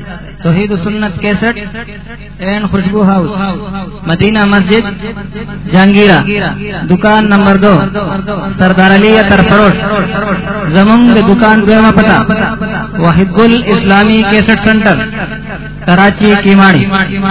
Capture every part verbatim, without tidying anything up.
توحید و سنت کیسٹ اینڈ خوشبو ہاؤس، مدینہ مسجد، جہانگیرہ، دکان نمبر دو، سردار علی ترفروش. زمنگ دکان دویمہ پتہ واحد گل اسلامی کیسٹ سینٹر، کراچی کیماڑی.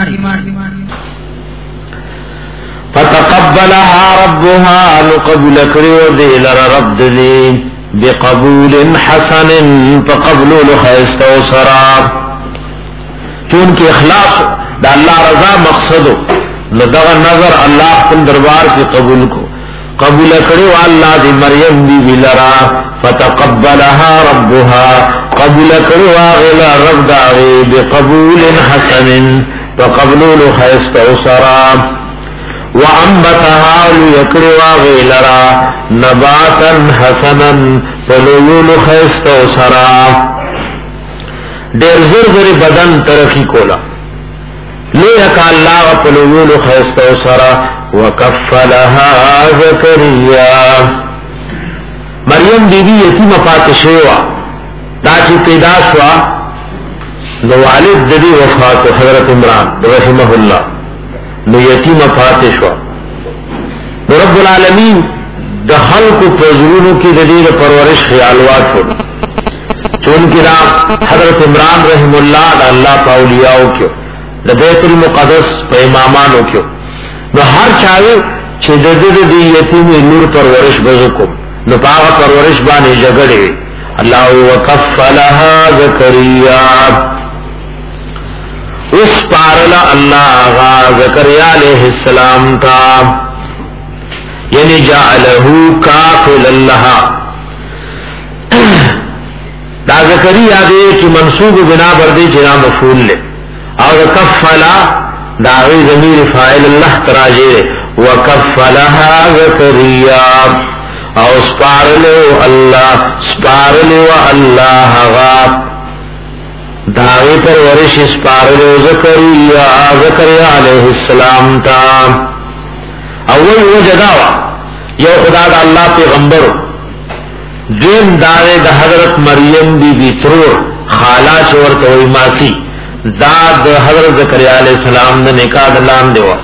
فتقبلها ربها لقبل كريو ديل رب دي بقبول حسن فقبلوا لخيست وسرا. چونکہ اخلاص دا اللہ رضا مقصد لدغ نظر اللہ کل دربار کی قبول کو قبول کرو اللہ دی مریم بی بی لرا. فتقبلها ربها قبول کرو آغلا رب داغی بقبول حسن فقبلوا لخيست وسرا. وَأَنبَتَهَا لِيَكْرِوَا غِيلَرَا نَبَاتًا حَسَنًا فَلُولُ خَيْسْتَ وَسَرَا. دیر زر زر بدن ترقی کولا لیکا اللہ فَلُولُ خَيْسْتَ وَسَرَا. وَكَفَّلَهَا زَكَرِيَّا مریم بی بی یتیم پاتشیوا دا چی پیدا شوا دو والد دی وفات حضرت عمران رحمہ اللہ نو یتیم پاتش وا. رب العالمین د خلق پزرونو کی دلیل پرورش خیالوات ہو چون کی نام حضرت عمران رحم اللہ دا اللہ پا اولیاءو کیو دا بیت المقدس پا امامانو کیو نو ہر چاہے چھ دد دی یتیم نور پرورش بزکم نو پاغا پرورش بانے جگڑے اللہ وکفلها زکریہ اس پارلا اللہ آغا زکریا علیہ السلام تا یعنی جعلہو کافل اللہ دا زکریا دے کی منصوب بنا بردی جنا مفعول لے اور کفلا دا غی ضمیر فاعل اللہ تراجے وکفلها زکریا اور سپارلو اللہ سپارلو اللہ آغا داغی پر ورش اسپارلو زکریا زکریا علیہ السلام تا. اول وجہ داوا یو خدا دا اللہ پیغمبر دین دارے دا حضرت مریم بی بی ترور خالا چورت ہوئی ماسی دا دا حضرت زکریا علیہ السلام دا نکاح دلان دیوا.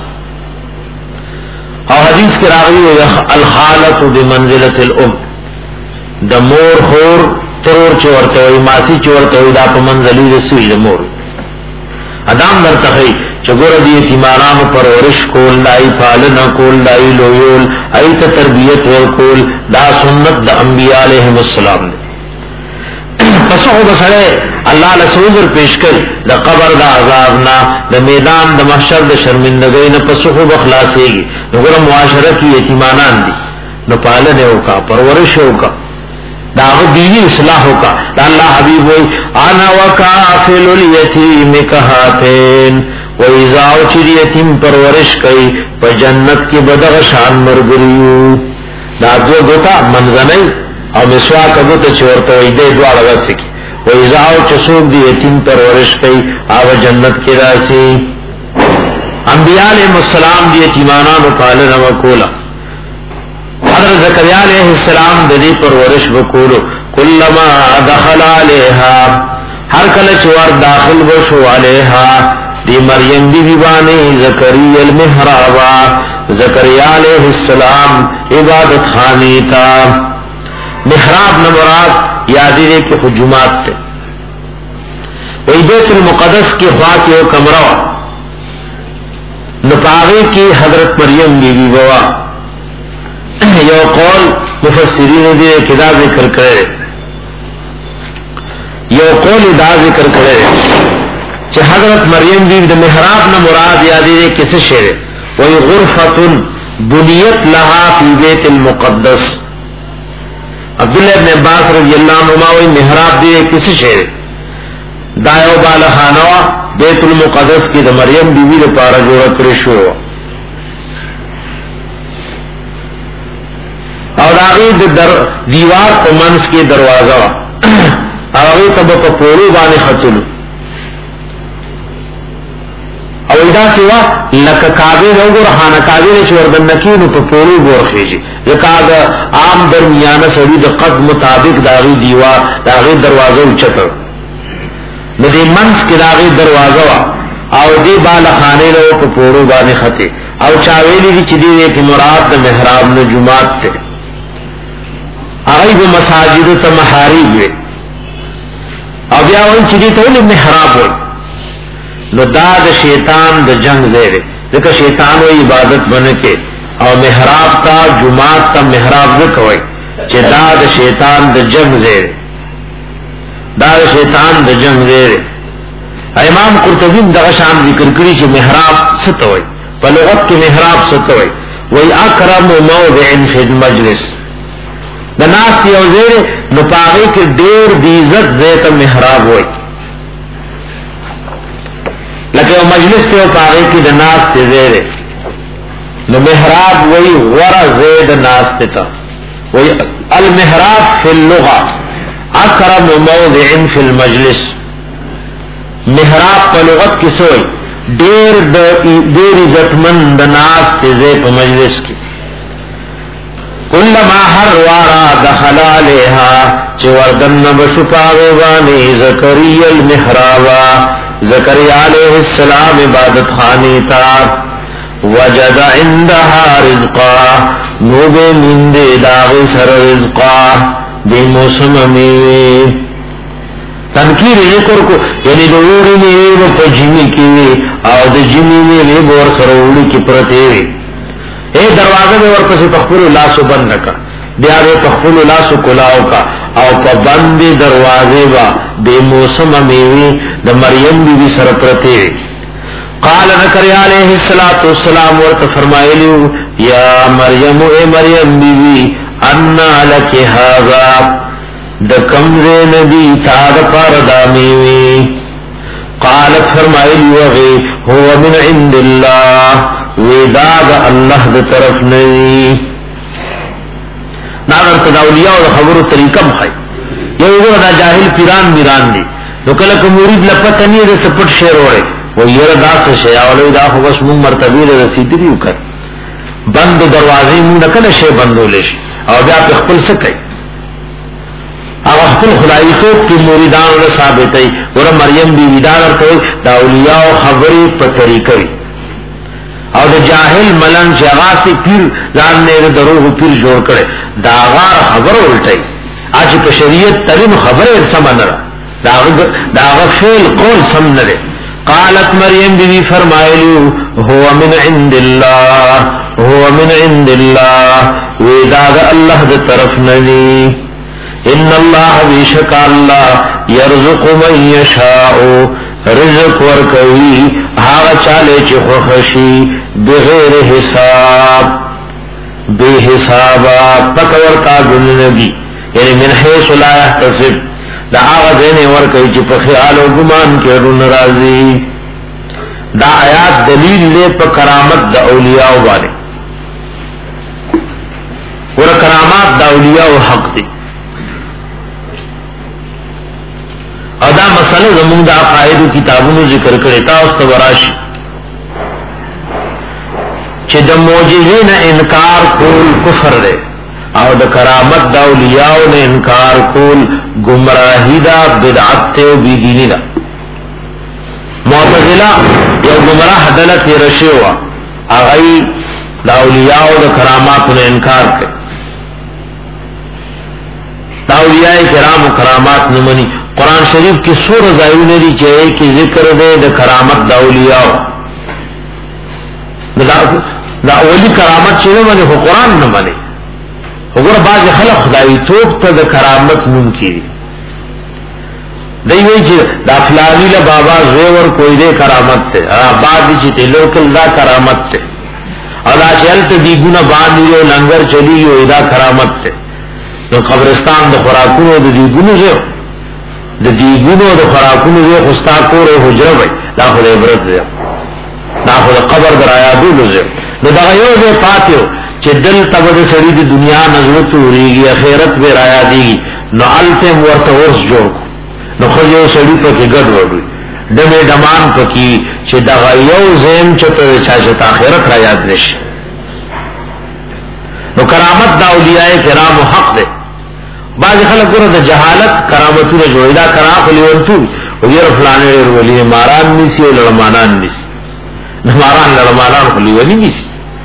اور حدیث کے راغی الخالت بمنزلت الام دا مور خور ترور چورتے ہوئی ماسی چورتے ہوئی دا پا منزلی رسوی لمور ادام در تخی چگور دی یتیمانانو پر ورش کول دائی پالنا کول دائی لویول ایت تربیت ورکول دا سنت دا انبیاء علیہم السلام دے. پسخو بسرے اللہ لسوزر پیش کر دا قبر دا عذابنا دا میدان دا محشر دا شرمندگئی نا پسخو بخلاصے گی نگر معاشرہ کی یتیمانان دی نو پالنے ہوکا پرورش ہوکا داغ بیوی اصلاح کا. اللہ حبیب ہوئی انا وکافل الیتیم کہاتین و ایزاو چیر یتیم پرورش کئی پا جنت کی بدغ شان مرگریو. دا دو دوتا منزنی او مسواک دوتا چورتا وی دے دوار غد سکی و ایزاو چسوک دی یتیم پرورش کئی آو جنت کی راسی. انبیاء علیہ السلام دی یتیمانانو پالنا وکولا. حضرت زکریا علیہ السلام ددی پرورش بکولو کلما دخل علیہا ہر کل چوار داخل بشو علیہا دی مریم بی بیبانی زکریا المحرابا زکریا علیہ السلام عبادت خانی تا. محراب نمراد یادی دے کی خجومات تے وی بیت المقدس کی خواہ کی او کمرہ نپاغی کی حضرت مریم بی بی بوا. یو قول مفسرین دے کدا ذکر کرے یو قول دا ذکر کرے کہ حضرت مریم بی بی محراب نہ مراد یادی دے کس شعر وہی غرفۃ بنیت لها فی بیت المقدس. عبداللہ ابن عباس رضی اللہ عنہ وہی محراب دے کس شعر دایو بالخانہ بیت المقدس کی دا مریم بی بی دے پارا جوڑا کرشو اور آغی در دیوار کو منس کے دروازہ آغی تب پا پورو بانے خطلو او ادا سوا لکا کعبے نوگو رحانا کعبے نے چوردن نکینو پا پورو گور خیجی لکا دا عام درمیانہ سوی دا قد مطابق داغی دیوار داغی دروازہ اچتر نو دې منځ کې داغه دروازه وا او دې بالا خانه له په پورو باندې خته او چا ویلي دي چې دې کې مراد د محراب نه جمعات ته هغه مساجد ته محارب وي او بیا وایي چې دې ته ولې محراب وي نو دا د شیطان د جنگ ځای ځکه شیطان و عبادت بنکه او محراب تا جمعات تا محراب ځکوي چې دا د شیطان د جنگ ځای دا د شیطان د جنگ ځای امام قرطبی دغه شان ذکر کړی چې محراب څه ته وایي په لغت کې محراب څه ته وایي وایي اکرم موضع فی المجلس د ناس یو ځای نو پاره کې ډېر د عزت ځای ته محراب وایي لکه یو مجلس ته پاره کې د ناس ته ځای نو محراب وایي ورا ځای د ناس ته وایي المحراب فی اللغه اکرم موضع فی المجلس محراب په لغت کې سوی ډېر ډېر عزتمن د ناس ته ځای په مجلس کې کلما هر وارا دخل علیها چې وردن بشپاوی باندې زکریا المحراب زکریا علیہ السلام عبادت خانی تا وجد عندها رزقا نوب من دے داغ سر رزقا دی موسم میوی تنکیر ذکر کو یعنی دوری میوی پا جمی کی او د جمی میوی بور سروڑی کی پرتیوی اے دروازہ میں ورپسی تخفل لاسو بند کا بیارے تخفل لاسو کلاو کا او پا بند دروازے با بے موسم میوی دا مریم بی بی سر پرتیوی قال نکری علیہ السلام ورط فرمائلیو یا مریم اے مریم بی بی انا لکی حاضا دا کمزے نبی تاد پار دامیوی قالت فرمائلیو غی هو من عند اللہ ویداد اللہ دا طرف نوی ناگر تداولیاء و خبرو طریقہ مخائی یو یو دا جاہل پیران میران دی نو کلک مورید لپتا نہیں دا سپٹ شیر ہوئے وہ یہ دا سے شیعولی دا خو بس مون مرتبی رسیدی دیو کر بند دروازی مون نکل شی بندو لیش او بیا پی خپل سکئی او خپل خدای خوب کی موریدان و ثابتی ورہ مریم بی ویدان ارکوئی دا اولیاء و خبری پا طریقوی او دا جاہل ملن شیغاسی پیر زاننے دا دروغ پیر جوڑ کرے دا غار خبر الٹائی آج پا شریعت ترین خبر سمن را دا غفیل قول سمن رے قالت مریم بی بی فرمائلیو هو من عند اللہ هو من عند اللہ ویداد اللہ دا طرف ننی ان اللہ بیشک اللہ یرزق من یشاؤ رزق ورکوی آغا چالے چی خوخشی بغیر حساب بے حسابا پکور کا گننگی یعنی من حیث لا احتسب دا آغا دینے ورکوی چی پا خیال و گمان کے رن رازی دا آیات دلیل لے پا کرامت دا اولیاء والے ورہ کرامات دا اولیاء حق دی او دا مسئلہ زمون دا قائد کتابونو ذکر کرتا استوراشی چی دا موجزین انکار کول کفر دے او دا کرامت دا اولیاء نے انکار کول گمراہی دا بدعت تے و بیدینی دا معتزلہ یو گمراہ دلت رشیوا اغی دا اولیاء دا کرامات نے انکار کرے دا اولیاء کرام و کرامات نمانی قرآن شریف کی سور زائیو ندی چاہے کہ ذکر دے دا کرامت دا اولیاء دا اولی کرامت چاہے مانے خو قرآن نمانے اگر بعض خلق خدای توب تا دا کرامت ممکی دی دیوئی چی دا فلانی لبابا زیور کوئی دے کرامت تے بعض چی تے لوکل دا کرامت تے اور دا چلت دیگونا باندی ہو لنگر چلی ہو دا کرامت تے نو قبرستان دا خوراکونو دا دیگونو زیو دا دیگونو دا خوراکونو زیو خستا کور حجرہ بھئی دا خود عبرت زیو دا خود قبر در آیادولو زیو نو دا غیو زیو پاتیو چه دل تبد سری دی دنیا نظرت ہوریگی اخیرت بیر آیا دیگی نو علتم ورطا ورس جوڑ کو نو خجو سری پا کی گڑ وڑوی دم دمان پا کی چه دا غیو زیم چطور چاچتا اخیرت را یاد نش نو کرامت دا اولیاء کرام و حق دے بعض خلق گره دا جہالت کرامتو دا جوڑی دا کرام خلیونتو ویر فلانے ولی ماران نیسی و لڑمانان نیسی نماران لڑمانان خلی ولی نیسی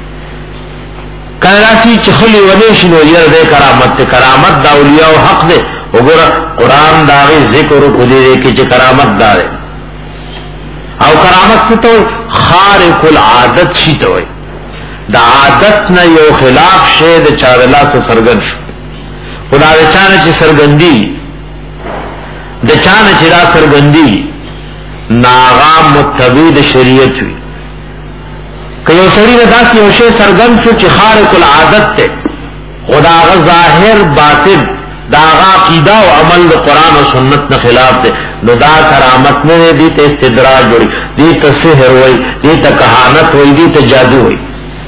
کراسی چخلی ونیشن و یر دے کرامت تے کرامت دا اولیاء و حق دے وگورا قرآن داغی ذکر و کدی دے کہ چھ کرامت دا دے او کرامت سے تو خارق العادت شی تو ہے دا عادت نا یو خلاف شے دا چارلا سے سرگن شو خدا دا چانا چی سرگندی دا چانا چی دا سرگندی ناغام متبید شریعت ہوئی کہ you Sri the C you شے سرگن شو چی خارق العادت تے خدا غا ظاہر باطن دا غا قیدہ و عمل دا قرآن و سنت نا خلاف تے نو دا کرامت نے دیتا استدراج ہوئی دیتا سحر ہوئی دیتا کہانت ہوئی دیتا جادو ہوئی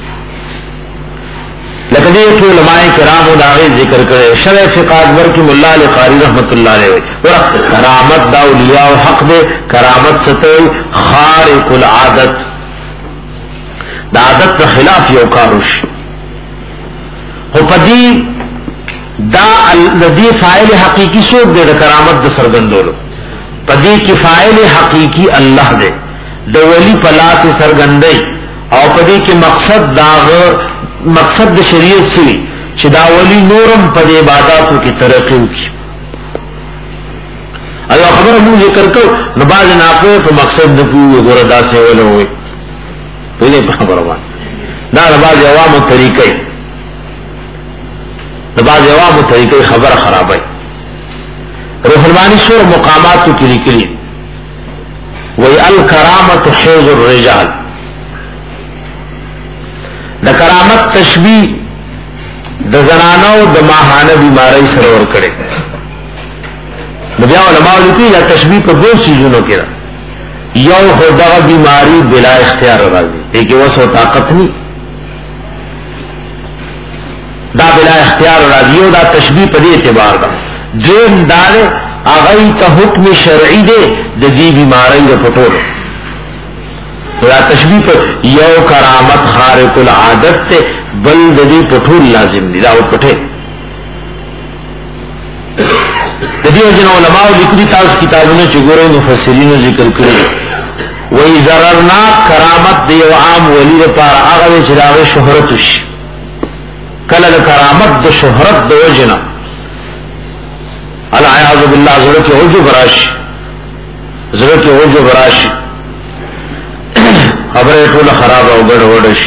لیکن یہ کہ علماء کرام و داغی ذکر کرے شرع فقہ اکبر کی ملا علی قاری رحمت اللہ علیہ ہوئی کرامت دا اولیاء و حق دے کرامت ستوئی خارق العادت دا عادت دا خلاف یو کاروش خو پدی دا الذی فاعل حقیقی سوک دے دا کرامت دا سرگندولو پدی کی فاعل حقیقی اللہ دے دا ولی پلا کی سرگندی او پدی کی مقصد داغ مقصد دا شریعت سی چی دا ولی نورم پدی عباداتو کی ترقیو کی ایو خبر مو ذکر کرو نباز ناقوی پا مقصد نپوی گوردا سے ولو ہوئی پہلے پا خبر وان دا نباز عوام و طریقی نباز عوام و طریقی خبر خرابائی روح المانی سور مقاماتو کی لکلی وی الکرامت حیض الرجال دا کرامت تشبیح دا زنانو دا ماہانہ بیماری سرور کرے نبیاء علماء لکی یا تشبیح پر دو چیزوں کے رہا یو خدا بیماری بلا اختیار راضی ایک وسو طاقت نہیں دا بلا اختیار راضی دا تشبیح پر دی اعتبار دا دین دارے آغائی تا حکم شرعی دے دا دی بیماری دا پٹولو دا تشبیح پر یو کرامت خارق العادت تے بل دا دی پٹول لازم دی دا وہ پٹھے دا دی جن علماء لکلی تاز کتابوں چگورے مفسرین ذکر کرے وی ضررناک کرامت دی و عام ولی دا پار آغا دے چراغ شہرتش کلل کرامت دا شہرت دا وجنا العیاذ باللہ ضرور کی عجو براشی ضرور کی عجو براشی خبر طول خراب او گڑ وڑش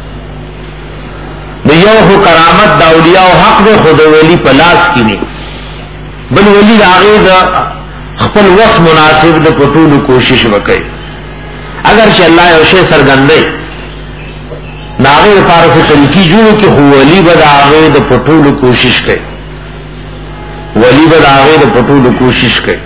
دیو خو کرامت دا اولیاء و حق دے خود ولی پلاس کی نہیں بل ولی دا آغی دا خپل وقت مناسب دا پتول کوشش وکئی اگرچہ اللہ یوشے سرگندے ناغی دا پارس طریقی جو کہ خو ولی با دا آغی دا پتول کوشش کئی ولی با دا آغی دا پتول کوشش کئی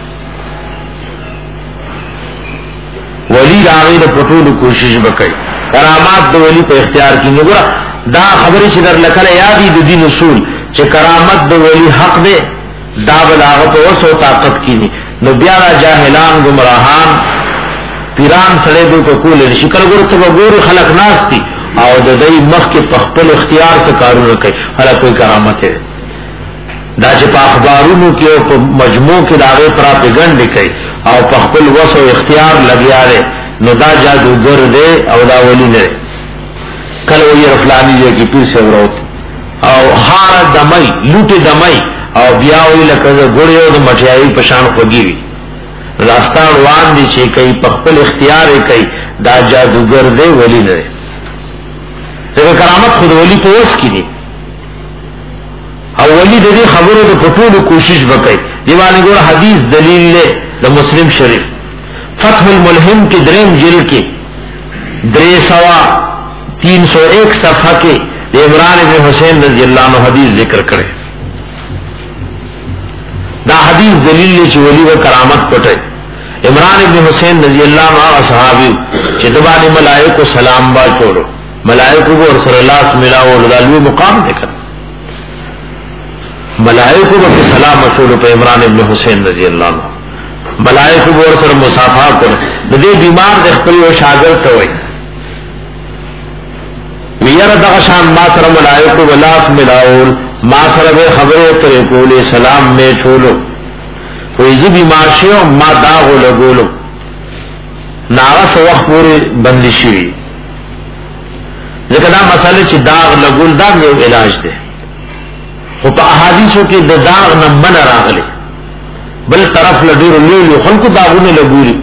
ولی دا آغی دا پتول کوشش بکئی کرامات دا ولی پہ اختیار کی نگرہ دا خبری چی در لکل یادی دا دین اصول چی کرامت دا ولی حق دے دا بلاغت وسو طاقت کی نی نو بیارا جاہلان گمراہان پیران سڑے دو کو کول شکل گور تو گور خلق ناس تی او د دای مخ کې پخپل اختیار سے کارونه کوي هله کوئی کرامت ہے دا چې په اخبارونو کې او په مجموع کې داغه پراپګاندا کوي او پخپل وسو اختیار لګیا دی نو دا جادوګر دی او دا ولی نه کله وی رفلانی دی کی پیر سے وروت او هار دمای لوټه دمای او بیا وی لکه ګوریو د مټیای په شان خوږی وی راستان روان دي چې کوي پخپل اختیار کوي دا جادوګر دی ولی نه دغه کرامت خود ولی په اوس کې دي او ولی د دې خبرو د پټولو کوشش وکړي دیوانه ګور حدیث دلیل له د مسلم شریف فتح الملهم کې دریم جلد کې درې سوا تین سو ایک صفحه کې د عمران ابن حسین رضی الله عنه حدیث ذکر کړي دا حدیث دلیل له چې ولی و کرامت پټي عمران ابن حسین رضی اللہ عنہ صحابی چې دبانی ملائکو سلام با چوڑو ملائکو کو رسول اللہ سے ملاو لدالوی مقام دیکھا ملائکو کو سلام چوڑو پہ عمران ابن حسین رضی اللہ عنہ ملائکو کو رسول مصافہ کر دے بیمار دیکھ پری و شاگرد ہوئی ویر دغشان ما سر ملائکو بلاس ملاو ما سر بے خبر ترے کولے سلام میں چھولو وی زی بیمار شیو ما داغو لگولو ناغس وقت پوری بندی شوی ذکر دا مسئلہ چی داغ لگول داغ یو علاج دے خو پا احادیثو کی دا داغ نمبن راغلے بل طرف لدیر لیلو خلقو داغون لگولی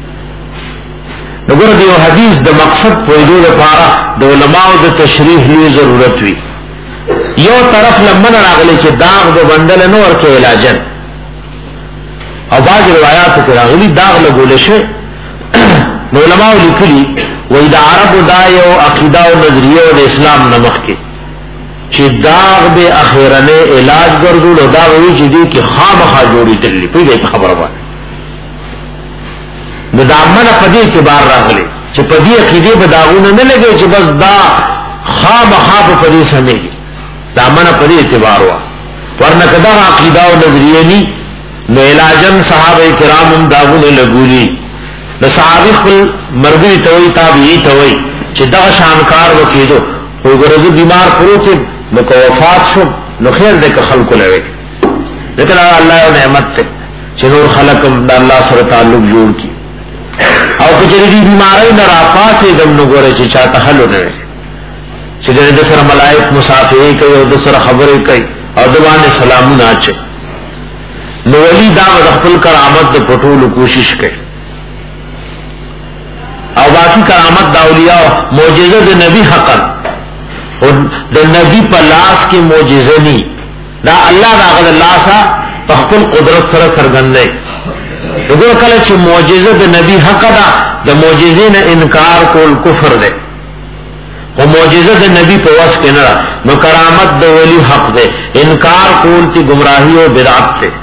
نگر دیو حدیث دا مقصد پویدو دا پارا دا علماء دا تشریح لی ضرورت وی یو طرف لمن راغلے چی داغ دا بندل نور کے علاجن او باج روایات کے راغلی داغ لگولے شے نو علماء لکلی وی دا عرب دا یو عقیدہ و نظریہ و اسلام نمخ کے چی داغ بے اخیرنے علاج گردول و داغ وی چی دی کی خام خواہ جوڑی تلی پی گئی خبر بات نو دا من پدی اعتبار راغلے چی پدی عقیدے بداغون نلگے چی بس دا خام خواہ پدی سمیگی دا من پدی اعتبار ہوا ورنہ کدا عقیدہ و نظریہ نی نو علاجن صحابہ کرام داغون لگولی نو صحابی خپل مرگوی توی تابعی توی چی دا شانکار وکیدو او گرزو بیمار پروتی نو که وفات شو نو خیر دے که خلقو لوے لیکن اللہ نعمت تے چی نور خلقم دا اللہ سر تعلق جوڑ کی او کچری دی بیماری نرافات دم نو گورے چی چاہتا حلو نوے چی دے دسر ملائک مسافعی کئی او دسر خبری کئی او دوان سلامون آچے نو ولی دا غدخپل کرامت دا پٹول کوشش کئی او باقی کرامت دا اولیاء معجزہ دا نبی حقا دا نبی پا لاس کی معجزہ نی دا اللہ دا غد اللہ سا تخپل قدرت سر سرگندے اگر کلچ معجزہ دا نبی حقا دا دا معجزین انکار کول کفر دے و معجزہ دا نبی پا وس کے نرا نو کرامت دا ولی حق دے انکار کول تی گمراہی و بدعات دے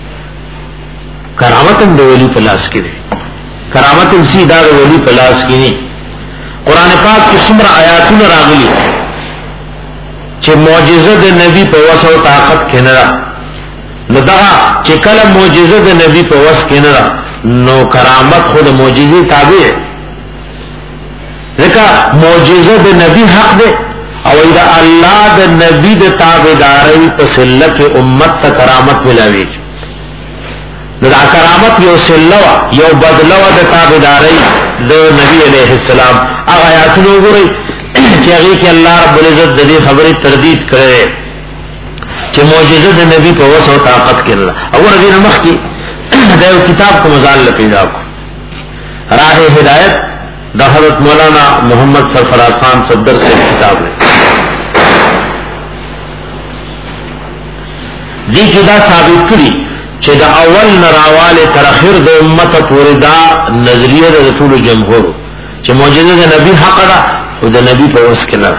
کرامت دا ولی پا لاس کی دے کرامت اسی دا ولی پلاس کی نہیں قرآن پاک کی سمر آیاتون راغلی چھے معجزہ دا نبی پا وس و طاقت کنرا نو دغا چھے کل معجزہ دا نبی پا وس کنرا نو کرامت خود معجزی تابع ہے لیکن معجزہ دا نبی حق دے او ایدہ اللہ دا نبی دا تابع داری پسلک امت تا کرامت ملاوی دا کرامت یو سلوا یو بدلوا دا تابداری دا نبی علیہ السلام اگا آیاتنو گوری چی اگی کہ اللہ رب العزت دا دی خبری تردید کرے چی معجزہ دا نبی پا وسع و طاقت کے اللہ اگر ابھی نمخ کی دا کتاب کو مزال لپیدا کو راہ ہدایت دا حضرت مولانا محمد سرفراز خان صدر سے کتاب ہے دی کدا ثابت کری چه دا اول نراوال تر اخر دا امت پوری دا نظریه دا طول جمهور چه معجزه دا نبی حق دا خود دا نبی پا وس کنر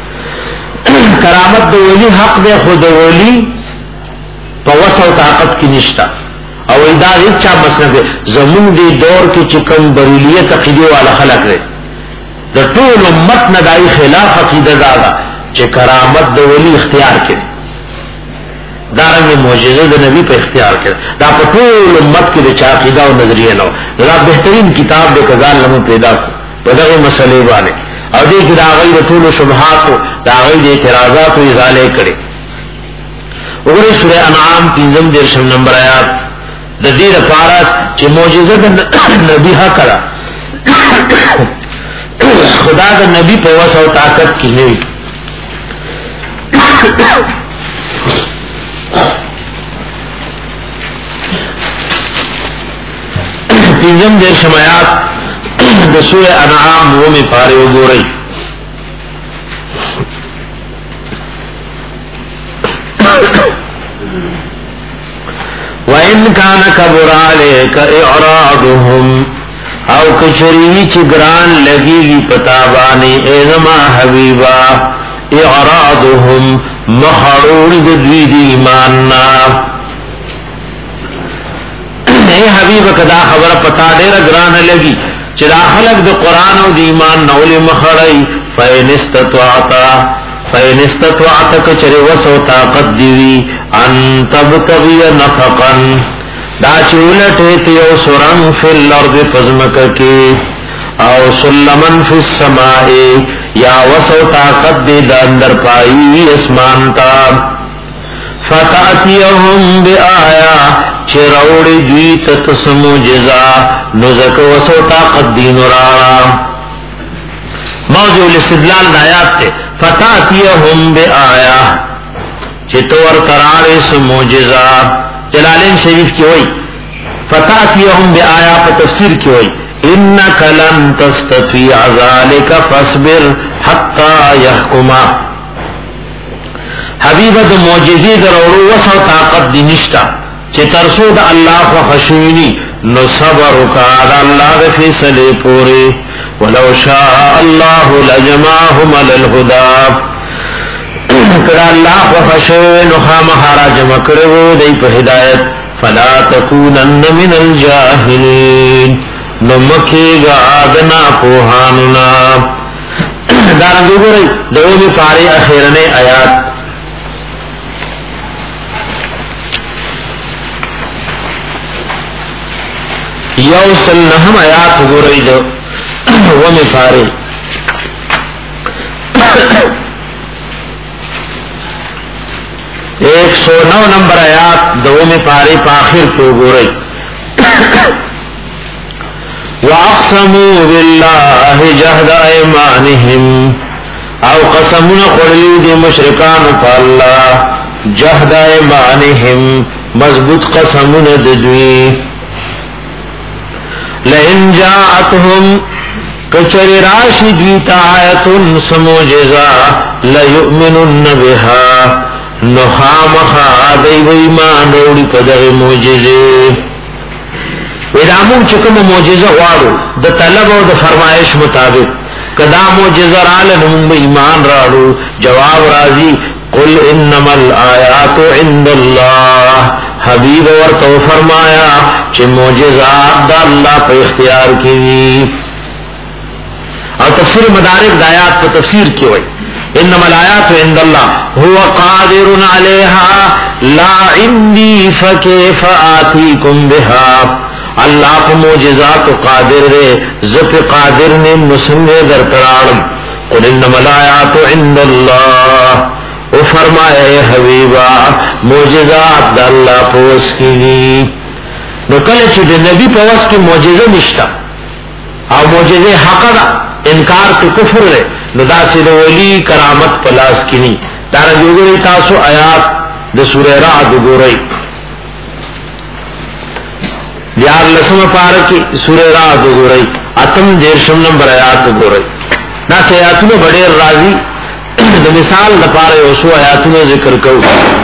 کرامت دا ولی حق دا خود دا ولی پا وس و طاقت کی نشتا او دا ایک چا مسئلہ دے زمون دی دور کی چکم بریلیت عقیدی والا خلق دے دا طول امت ندائی خلاف عقیدہ دادا چه کرامت دا ولی اختیار کرے دارنگ معجزہ دا نبی پہ اختیار کر دا پٹول امت کی دا چاقیدہ و نظریہ نو دا بہترین کتاب دے کزان لمو پیدا کو بدغ مسئلے والے او دے کی دا غیر طول و شبہات و دا غیر اعتراضات و ازالے کرے اگر سورہ انعام تینزم درشم نمبر آیات دا دیر پارات چی معجزہ دا نبی حق کرا خدا دا نبی پہ وسع و طاقت کی نوی تینزم دیر شمایات دا سورہ انعام وہ میں پارے ہو گو رہی وَإِن كَانَ كَبُرَ عَلَيْكَ إِعْرَاضُهُمْ او کچری چگران لگی گی پتابانی اے زما حبیبا اعراضهم مخرون دوی دی ایماننا اے حبیب کدا خبر پتا دیر گران لگی چرا خلق دو قرآن و دی ایمان نول مخرئی فین استطاعتا فین استطاعتا کچر وسو طاقت دیوی ان تبتغی نفقا دا چولٹے تیو سرن فی الارض پزمککی او سلمن فی السمائی یا وسو طاقت دی دا اندر پائی اسمانتا فتاتيهم بآية چروڑی دوی تتس موجزا نزک وسو طاقت دین را موضوع الاستدلال دایات تے فتاتيهم بآية چتور تراریس موجزا جلالین شریف کی ہوئی فتاتيهم بآية پر تفسیر کی ہوئی انک لن تستطيع ذلك فاصبر حتى يحكما حبیبہ دا معجزی در اورو وسو طاقت دی نشتا چه ترسو دا اللہ فخشوینی نو صبر کا دا اللہ دا فیصلے پورے ولو شاء اللہ لجمعهم للہدا کدا اللہ فخشوین خام حارا جمع کرو دی پہ ہدایت فلا تکونن من الجاہلین نمکی گا آدنا پوہاننا دارنگو گو رئی دومی پاری اخیرنے آیات یو سل نحم آیات گو رئی دو ومی پاری ایک سو نو نمبر آیات دومی پاری پاخر کیوں گو رئی وَأَقْسَمُوا بِاللَّهِ جَهْدَ أَيْمَانِهِمْ او قسمون قرلی دی مشرکان پا اللہ جہد ایمانہم مضبوط قسمون ددوی لئن جاعتهم کچر راشی دویتا آیتن سموجزا لیؤمنن بها نخامخا دی ویمان روڑی پدغ موجزے ادامون چکم موجزہ غوارو دا طلب و دا فرمائش مطابق کدا موجزہ رالن ایمان رالو جواب رازی قل انما الآیات عند اللہ حبیب ورطو فرمایا چھ موجزات دا اللہ پہ اختیار کی اور تفسیر مدارک دایات پہ تفسیر کی ہوئی انما الآیات عند اللہ هو قادر علیہا لا عندی فکیف آتیکم بها اللہ کو موجزات قادر دے زف قادر نے مسلم در ترارم قل انما الآیات عند اللہ او فرمائے حبیبا موجزات دا اللہ پوس کی گی نو کلچ دے نبی پوس کی موجزہ نشتا او موجزہ حق دا انکار کی کفر دے نو دا سید ولی کرامت پلاس کی نی دارا جو گئی تاسو آیات دا سورہ رعد گو رئی دیار لسم پارکی سورہ رعد گو رئی اتم دیرشم نمبر آیات گو رئی نا کہ آیاتوں میں بڑے راضی دا مثال دا پارے اسو آیاتوں میں ذکر کرو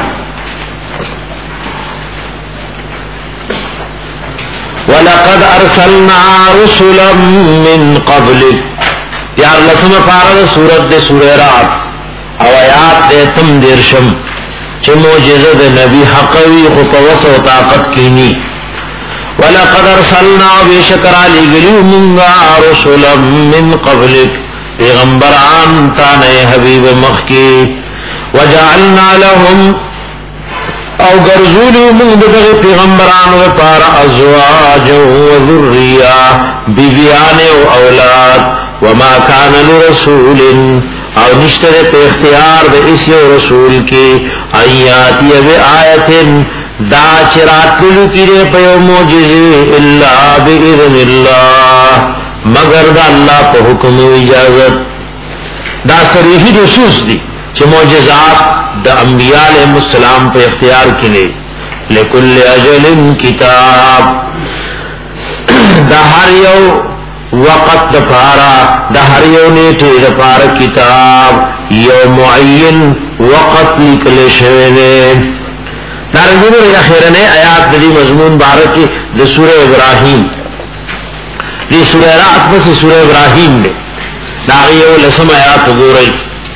وَلَقَدْ أَرْسَلْنَا رُسُلًا مِّن قَبْلِكَ دیار لسم پارا سورت دے سورہ رعد او آیات دے تم دیرشم چھ موجزہ دے نبی حقوی خطوس و طاقت کینی وَلَقَدْ أَرْسَلْنَا بِشَكَرَ لِگَلِو مُنْغَا رُسُلًا مِّن قَبْلِكَ پیغمبران تانے حبیب مخکی وَجَعَلْنَا لَهُمْ او گرزولی منددغ پیغمبران و پارا ازواج و ذریہ بیبیان و اولاد وما کان لرسول او نشتر پہ اختیار دے اسی رسول کی آیاتی بے آیت دا چرات للو کی رے پیو موجزی اللہ بإذن اللہ مگر دا اللہ پہ حکم و اجازت دا صریحی رسوس دی چھ موجزات دا انبیاء علیہ السلام پہ اختیار کنے لکل اجل کتاب دا ہر یو وقت دا پارا دا ہر یو نیٹے دا پارا کتاب یو معین وقت نکلے شوینے نارنگونو یا خیرنے آیات دی مضمون بارکی دا سورہ ابراہیم دی سورہ رات میں سے سورہ ابراہیم میں داغی یو لسم آیات دو رئی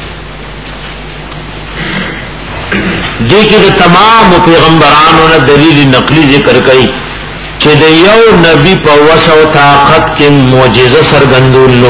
جی کہ تمام پیغمبرانوں نے دلیل نقلی ذکر کئی کہ دے یو نبی پا وسع و طاقت کے معجزہ سرگندول لو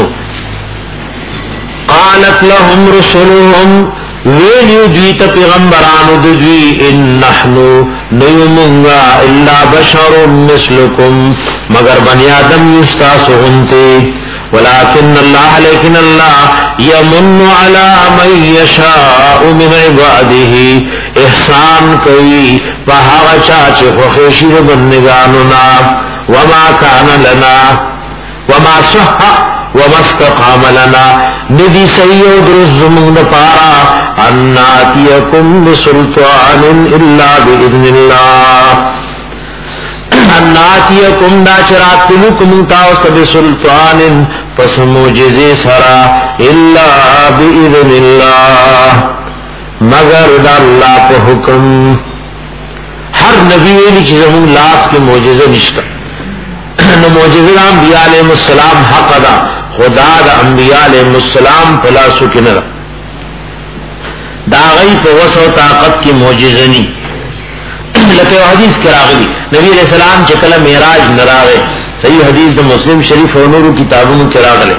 قالت لهم رسولهم ویلیو دویتا پیغمبرانو دوی ان نحنو نیومنگا الا بشر مثلکم مگر بنی آدم یستاسو ہنتے ولكن الله لیکن اللہ یمن علی من یشاء من عباده احسان کوي په هغه چا چې خوښي د بندګانو نا وما كان لنا وما صح وما استقام لنا ندی سیو درست زمون پارا ان ناتیکم بسلطان الا باذن اللہ ان ناتیکم دا چراتلکم تاوست بسلطان پس موجزی سرا الا باذن اللہ مگر دا اللہ پہ حکم. ہر نبی ویلی چیز ہم لاس کے موجزہ نشتا نو معجزہ انبیاء علیہ السلام حق دا خدا دا انبیاء علیہ السلام پلاسو کی نرا دا غی پا وسع و طاقت کی معجزہ نی لکہ حدیث کراغلی نبی علیہ السلام چکل معراج نراغے صحیح حدیث دا مسلم شریف و نورو کتابوں کراغلے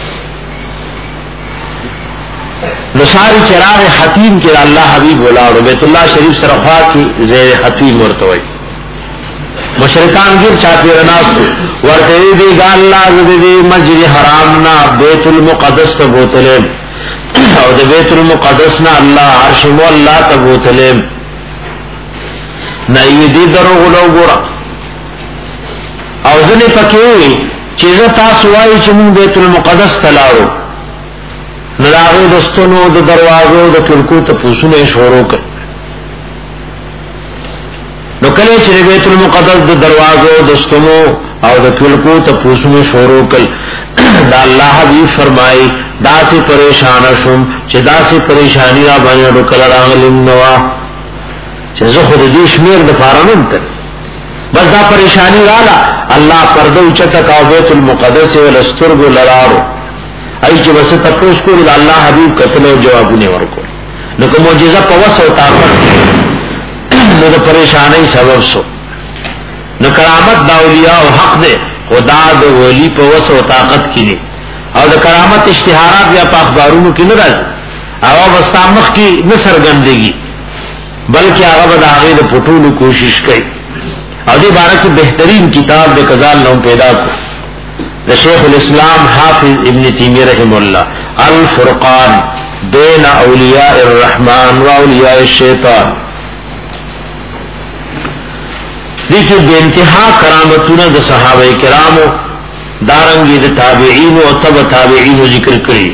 نصاری چراغ حتیم کی اللہ حبیب بولا اور بیت اللہ شریف سرخوات کی زیر حتیم ورتوئی مشرکان گیر چاپی رناستو ورطوی دی گا اللہ دی دی مسجد حرامنا بیت المقدس تبوتلیم او دی بیت المقدسنا اللہ عرشمو اللہ تبوتلیم نئی دی درو غلو گورا او زنی پکیوی چیزا تاسوائی چمون بیت المقدس تلاو نلاغی دستنو دا دروازو دا کلکو تپوسونے شورو کر نو کله چې بیت المقدس د دروازو دستمو او د کلکو ته پوسونو شروع کړ دا الله حبیب فرمای دا سي پریشان شوم چې دا سي پریشانی را باندې وکړه راغلم نو چې زه خو دې شمیر د فارمن ته بس دا پریشانی رااله الله پردو چته کا بیت المقدس ول استرغ لرارو ای چې وسه تاسو کول الله حبیب کتلو جوابونه ورکو نو کوم معجزه په وسه او طاقت نو دا پریشانی سبب سو نو کرامت دا اولیاء و حق دے خدا دا ولی پا وسع و طاقت کی لے اور دا کرامت اشتہارات یا پا اخبارونو کی نراز آغا بستامخ کی نصر گندگی بلکہ آغا با دا آغی دا پٹولو کوشش کئی اور دی بارہ کی بہترین کتاب دے کزال نو پیدا کو دا شیخ الاسلام حافظ ابن تیمی رحم اللہ الفرقان بین اولیاء الرحمن و اولیاء الشیطان دیکھیں بے انتہا کرامتونه د صحابه کرامو دارنګي د تابعین او تبع تابعین ذکر کړی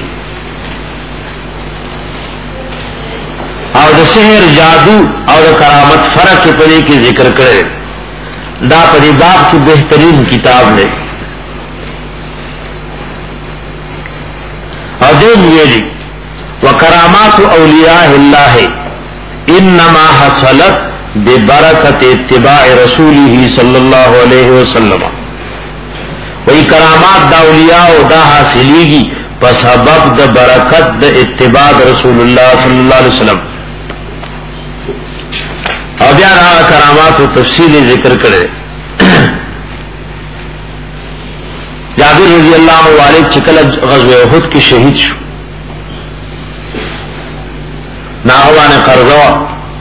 او د سحر جادو او د کرامت فرق په دې کې ذکر کړی دا په دې باب کې بهترین کتاب دی او دې ویلي وکرامات اولیاء الله انما حصلت ببرکت اتباع رسوله صلی اللہ علیہ وسلم وہی کرامات دا اولیاء و دا حاصلیگی پس سبب دا برکت دا اتباع رسول اللہ صلی اللہ علیہ وسلم اور بیا رہا کرامات و تفصیل ذکر کرے جابر رضی اللہ عنہ والد چکل غزوہ احد کی شہید شو ناغوان قرضوا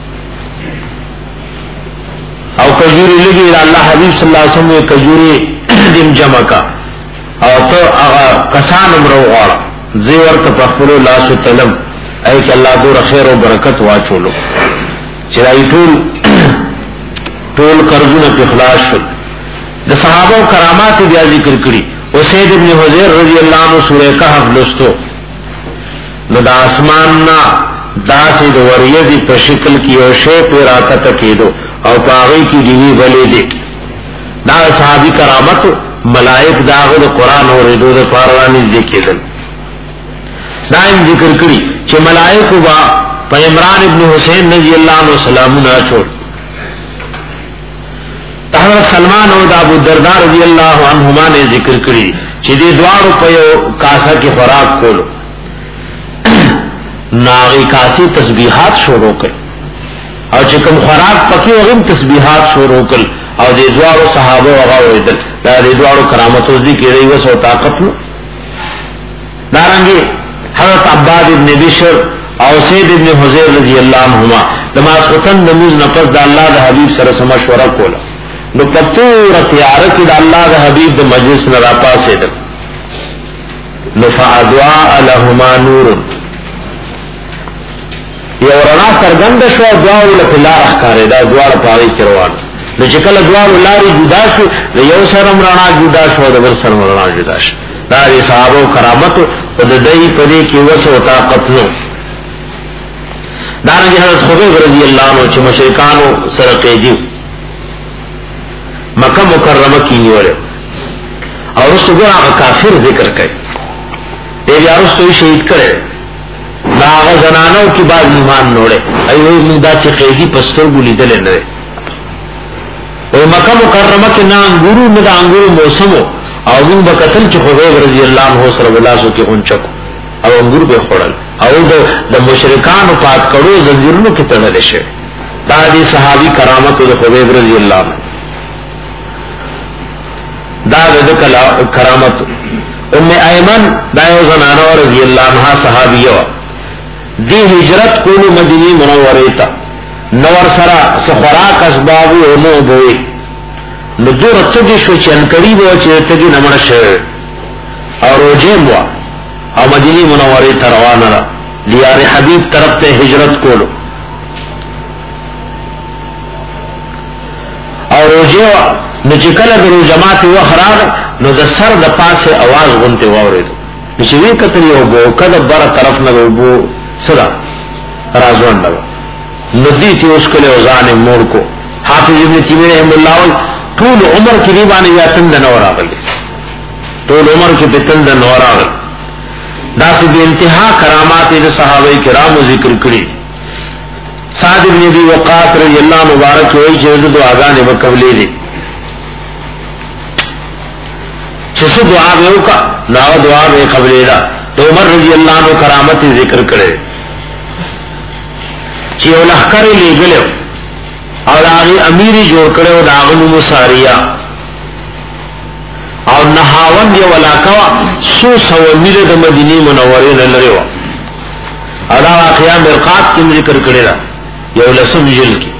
او کجوری لگی اللہ حبیب صلی اللہ علیہ وسلم کجوری دم جمع کا او تو اغا کسان امرو غاڑا زیور کا پخفلو لاسو تلم اے کہ اللہ دور خیر و برکت واچولو چرائی طول طول قرضون پی خلاص شد دا صحابہ و کرامات بیا ذکر کری اسید ابن حضیر رضی اللہ عنہ سورہ کہف لستو نو دا آسماننا دا سی دو وریزی پر شکل کی او شے پی راکتا کی دو او پاغی کی دیوی بلے دے دا صحابی کرامت ملائک داغد قرآن اور ردود پارانی دیکھے دن دائم ذکر کری چھے ملائک با پا عمران ابن حسین رضی اللہ عنہ سلامنا چھوڑ حضرت سلمان اور ابو الدرداء رضی اللہ عنہما نے ذکر کری چھے دی دوارو پیو کاسا کی خوراک کولو ناغی کاسی تسبیحات شروع کر اور چکم خوراک پکی وغم تسبیحات شروع کر اور دی دوارو صحابہ وغاویدل دا دی دوارو کرامت وزدی کی رئی وس و طاقت نو دارنگی حضرت عباد ابن بشر او سید ابن حضیر رضی اللہ عنہما دماز خطن نموز نفس دا اللہ دا حبیب سر سمشورہ کولا نو پتور تیارکی دا اللہ دا حبیب دا مجلس نراپا سیدل نفعدوا لهما نور یو رڼا څرګنده شو دواړو له لار ښکارې دا دواړه پاره کې روان نو چې کله دواړو لارې جدا شو د یو سره رڼا جدا شو د بل سره رڼا جدا شو دا د صحابه کرامت او د دې په دې کې وسو طاقت نو دا رنګ حضرت خبیب رضی الله عنه چې مشرکانو سره قیدی مکه مکرمه کې نیول او رسول هغه کافر ذکر کوي دې بیا رسول شهید کړي دا هغه زنانو کې بعد ایمان نوړي ایوه موږ دا چې قیدی پستر ګولې دل نه او مکه مکرمه کې نه انګورو نه د انګورو موسم او موږ به قتل چې خبیب رضی الله عنه سره ولاسو کې اونچک او انګور به خورل او د مشرکانو پات کړو زنجیرونو کې تړل شي دا دي صحابي کرامت او خبیب رضی الله عنه دا د کرامت ام ایمن دا یو زنانه رضی الله عنها صحابیه دی هجرت کولو مدینه منوره ته نور سره سخراک اسباب او نو بوي نو دور ته شو چې ان قریب او چې ته دې نمړ شه او روزه مو او مدینه منوره ته روانه ده دیار حبیب طرف ته هجرت کولو او روزه نو چې کله د جماعت و خراب نو د سر د پاسه आवाज غونته واورید چې وی کتل یو بو کده بر طرف نه وو صدا راځوند نو دې چې اوس کله ځان مور کو حافظ ابن تیمیہ رحم الله ټول عمر کې دی باندې یاتن د نور راغلی ټول عمر کې بتن د نور راغلی دا چې د انتها کرامات د صحابه کرامو ذکر کړي سعد بن ابي وقاص رضی الله مبارک وایي چې د دعاګانې وکولې دي چې څه دعا وکړه نو دعا به قبلې ده عمر رضی الله عنه کرامت ذکر کړي چې ولخر لګلو او داغی امیری جوړ کړو داغنو مساریه او نهاوند یو علاقه سو سو میله د مدینه منوره نه لري و ادا واقعیا مرقات کې ذکر کړی دا یو لسم جل کې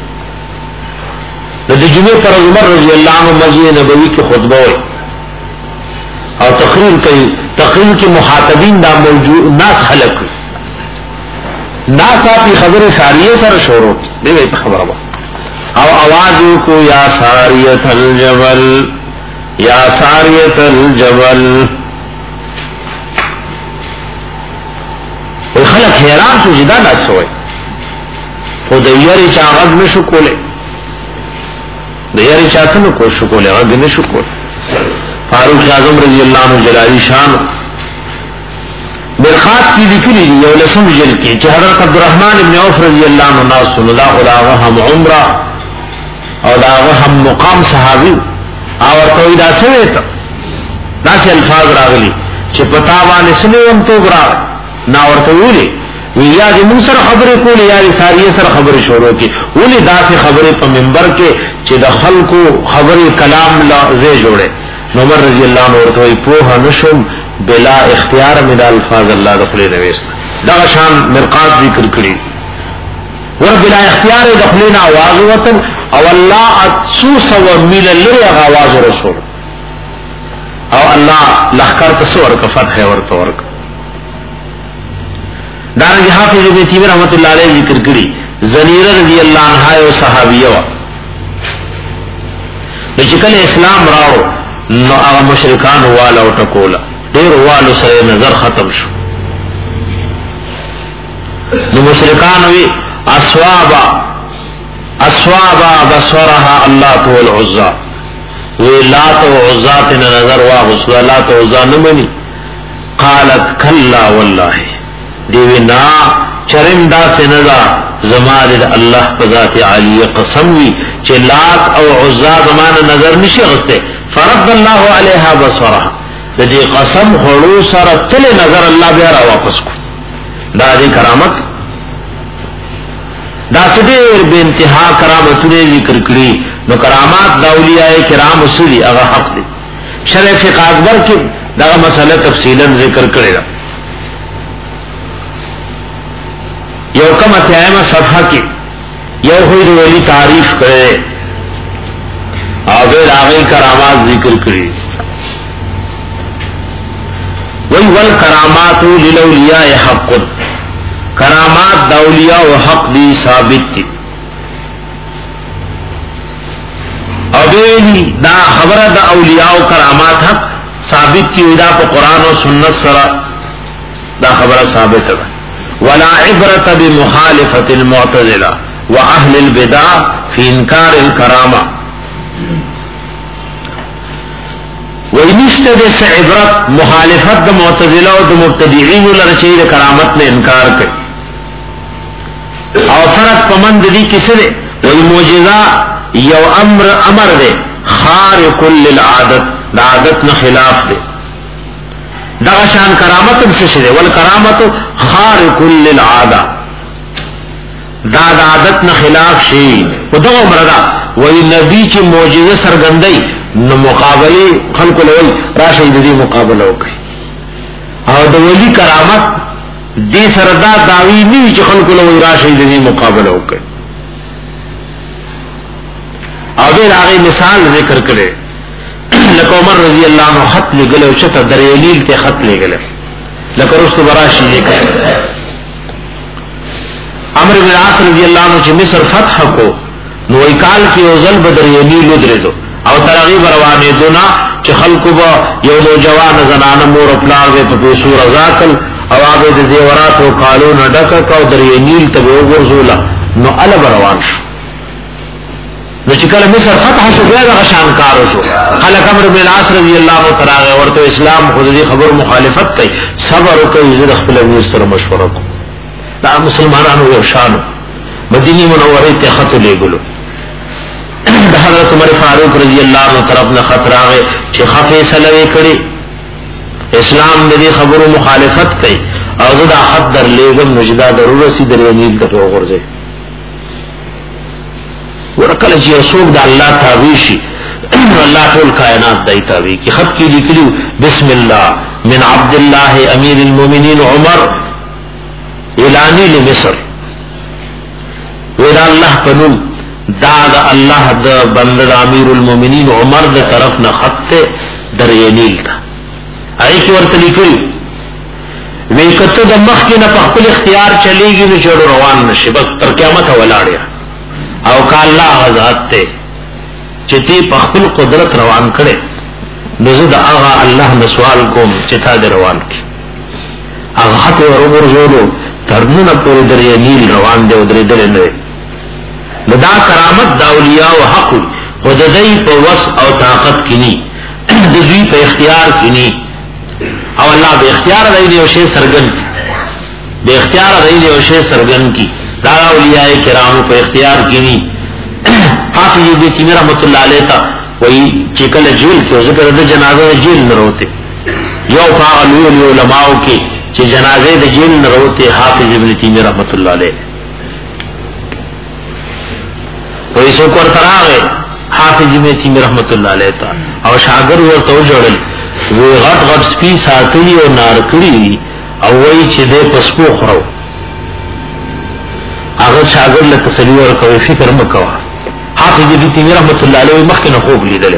د جمعې پر عمر رضی الله عنه مسجد نبوي کې خطبه وای او تقریر کوي تقریر کې مخاطبین دا موجود ناس خلق ناس اپی خبر ساریه سره شروع دی وی خبره او आवाज کو یا ساریت الجبل یا ساریت الجبل او خلق حیران شو جدا ناس وای خو د یاري چا غږ نشو کوله د یاري چا څنګه کو شو کوله غږ نشو کوله فاروق اعظم رضی اللہ عنہ جلالی شان برخات کی ذکری یو لسم جل کی چې حضرت عبدالرحمن ابن عوف رضی اللہ عنہ ناس صلی اللہ علیہ هم عمرہ او داغه هم مقام صحابی او ورته دا سوی ته دا چې الفاظ راغلي چې پتا باندې سنوم تو برا نا ورته ویلي ویا دې موږ سره خبرې کولې یا ساریه سره خبرې شروع کی ولې دا چې خبرې په منبر کې چې د خلکو خبرې کلام لازم جوړه عمر رضی اللہ عنہ ورته وی په نشم بلا اختیار مې د الفاظ الله د خپل نوښت دا شان مرقات ذکر کړی ور بلا اختیار د خپل आवाज وته او الله اتسوس و میل لري आवाज رسول او الله لخر تصور کا فتح ورته ورک دارنګ حافظ ابن تیمیہ رحمۃ اللہ علیہ ذکر کړی زنیرہ رضی اللہ عنہا او صحابیہ چې کله اسلام راو نو هغه مشرکان والا او ټکولا ډیر والو سره نظر ختم شو نو مشرکان وی اسوابا اسوابا بصرها الله تو العزى وی لات و عزى تن نظر وا غسل لات و عزى نمني قالت كلا والله دی نا چرندا سندا زماد الله بذات علی قسم وی چې لات او عزى زمانه نظر نشي غسته فرد الله علیها بصرها د دې قسم هړو سره تل نظر الله بیا را واپس کو دا دې کرامت دا سدیر به انتها کرامتونه ذکر کړي نو کرامات د اولیاء کرام اصلي هغه حق دي شرع فقہ اکبر کې دا مسله تفصیلا ذکر کړي یو کومه تیمه صفحه کې یو هوی ولی تعریف کړي او دې هغه کرامات ذکر کړي و وی والکرامات للاولیاء حق، کرامات دا اولیاء و حق دی ثابت تی. او بیلی دا خبر دا اولیاء و کرامات حق ثابت تی، دا پا قرآن و سنت سرا دا خبر ثابت ہے. ولا عبرت بمخالفت المعتزلہ واہل البدع فی انکار الکرامہ، وینشت دے سے عبرت مخالفت دا معتزلہ و دا مبتدعین لرچی دا کرامت میں انکار کر. اور فرق پمند دی کسی دے وی موجزہ یو امر امر دے خارق للعادت، دا عادت نہ خلاف دے. دا شان کرامت سے شدے والکرامت خارق للعادہ، دا دا عادت نہ خلاف شی. و دو مردا وی نبی چی موجزہ سرگندئی نو مقابلی خلق لوئی راشد دی مقابلہ ہوگئی. اور دا ولی کرامت دی سردا داوی نیوی چی خلق لوئی راشد دی مقابلہ ہوگئی. اور دیر آگئی مثال ذکر کرے لکہ عمر رضی اللہ عنہ خط لے گلے اچھتا دریلیل تے خط لے گلے لکہ رست براشی لے گلے. عمر بن عاص رضی اللہ عنہ چی مصر فتح کو نو اکال کی اوزل بدریلیل ادرے دو او ترغیب روانے دونا چی خلقو با یو دو جوان زنان مور اپلار دے پا پیسو رزاکل او آبے دے دیورات و کالو ندکک او دریلیل تبے اوگرزولا نو علب روان شو. نو چکل مصر فتح شو گیا دا غشان کارو شو. خلق عمر بن العاص رضی اللہ عنہ تراغے ورطو اسلام خود دی خبر مخالفت کئی صبر کئی زد اخفل امیر سر مشورہ کو. دا مسلمانانو یو شانو مدینی منوری تے خطو لے گلو. دا حضرت عمر فاروق رضی اللہ عنہ طرف نے خط راغے چی خفی سلوے کڑی اسلام دی خبر مخالفت کئی او زد خط در لیگم نجدہ ضرور سی در ینیل کتو غرزے. ورکل چی رسول دا اللہ تابیشی اللہ طول کائنات دائی تابی کی خط کی لکلیو بسم اللہ من عبداللہ امیر المومنین عمر اعلانی لمصر. ویدہ اللہ پنو دا دا اللہ دا بندد امیر المومنین عمر دا طرف نا خط در ینیل تا آئی کی ورطا لکلیو ویکتو دا مخ کی نا پخپل اختیار چلے گی نو چلو روان نشی بس تر قیامت ولاڑیا او کا اللہ غزات تے چتی پخپل قدرت روان کرے نزد آغا اللہ نسوال کوم چتا دے روان کی آغا خط ورمر زولو ترنون پوری در نیل روان دے ادر دل اندرے. لدا کرامت دا اولیاء و حق خود دی پا وس او طاقت کنی دوی پا اختیار کنی او اللہ بے اختیار دی دی وشے سرگن کی بے اختیار دی دی وشے سرگن کی دا اولیاء کرام کو اختیار کی نہیں. حافظ ابن تیمیہ رحمۃ اللہ علیہ تا وہی چکل جیل کے ذکر دے جنازے جیل نہ روتے یو فاعلو العلماء کے چ جنازے دے جیل نہ روتے. حافظ ابن تیمیہ رحمۃ اللہ علیہ وہی سو کر تراغے حافظ ابن تیمیہ رحمۃ اللہ علیہ تا او شاگرد ور تو جوړل وہ غټ غټ سپی ساتلی او نارکړي او وہی چې دے پسپو خورو اگر شاگرد له تسلی ورکوي فکر مکوا. حافظ ابن تیمیہ رحمۃ اللہ علیہ مخکې نه خوب لیدل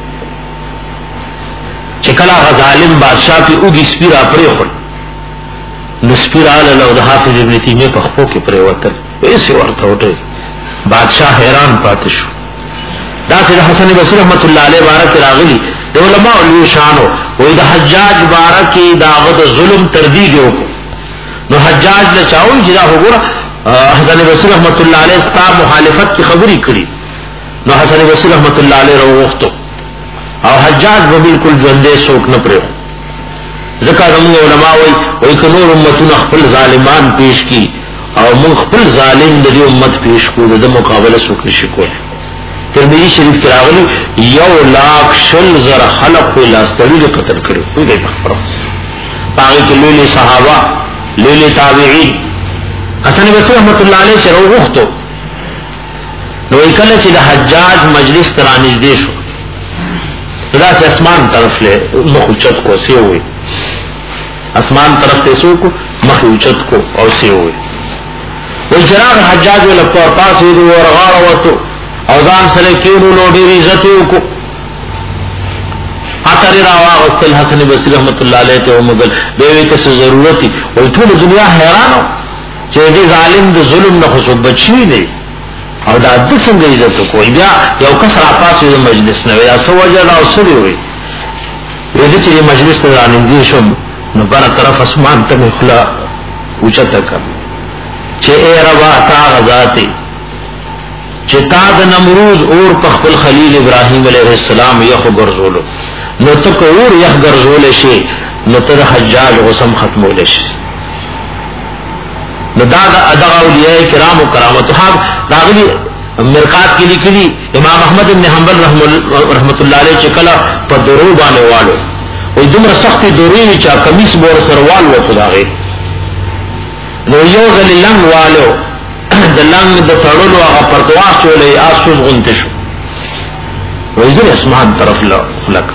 چې کله غالم بادشاہ په اوږي سپیرا پرې خور نو سپیرا له د حافظ ابن تیمیہ په خپل کې پرې وتل ایسه ورته وټه بادشاہ حیران پاتې شو. دا سید حسن بصری رحمۃ اللہ علیہ بارک راغلی د علماء له شانو وې د حجاج بارک داغت ظلم تردید وکړو نو حجاج له چاوي چې دا وګوره حسن بصری رحمۃ اللہ علیہ ستا مخالفت کی خبری کری نو حسن بصری رحمۃ اللہ علیہ رو وختو او حجاج وہ بالکل ژوندے سوک نہ پرو ذکر ہم علماء وی وی کنور امتون خپل ظالمان پیش کی او من خپل ظالم دی امت پیش کو د مقابله سوک شکو. ترمذی شریف کی راغلی یو لاکھ شل زر خلق کو لاستوی قتل کرو کوئی دے خبر باقی کے لولے صحابہ لولے تابعین. حسن بصری رحمۃ اللہ علیہ سے رو وختو نو کله چې د حجاج مجلس ترانیز دې شو دا سے اسمان طرف لے مخ اوچت کو سی ہوئے اسمان طرف تے سو کو مخ اوچت کو اور سی ہوئے وہ جناب حجاج لپا پاس دو ورغار وتو اوزان سره کینو نو ډیر عزت کو اتری را واغستل حسن بصری رحمت اللہ علیہ ته ومغل به کس ضرورتي وي ټول دنیا حیرانو چې دې ظالم د ظلم نه خو بچی دی او دا د څنګه عزت کوي بیا یو کس را پاسې د مجلس نه یا سو وجه او سړي وي دې چې مجلس ته راځي شو نو بار طرف اسمان ته مخلا اوچته کړ چې اے ربا تا غزاتی چې تا د نمروز اور په خپل خلیل ابراهیم علیه السلام یخ ګرځولو نو تک اور یخ ګرځول شي نو تر حجاج غسم ختمول شي نو دا د اولیاء کرام او کرامت حق داغلی مرقات کې لیکلي امام احمد بن حنبل رحمت الله علیه چې کله په درو باندې والو وې دومره سختي دوري چې کمیس بور سروال و خدای نو یو ځل لنګ والو د لنګ د تړلو هغه پرتواس چولې آسوس غونته شو وزیر اسمان طرف له فلک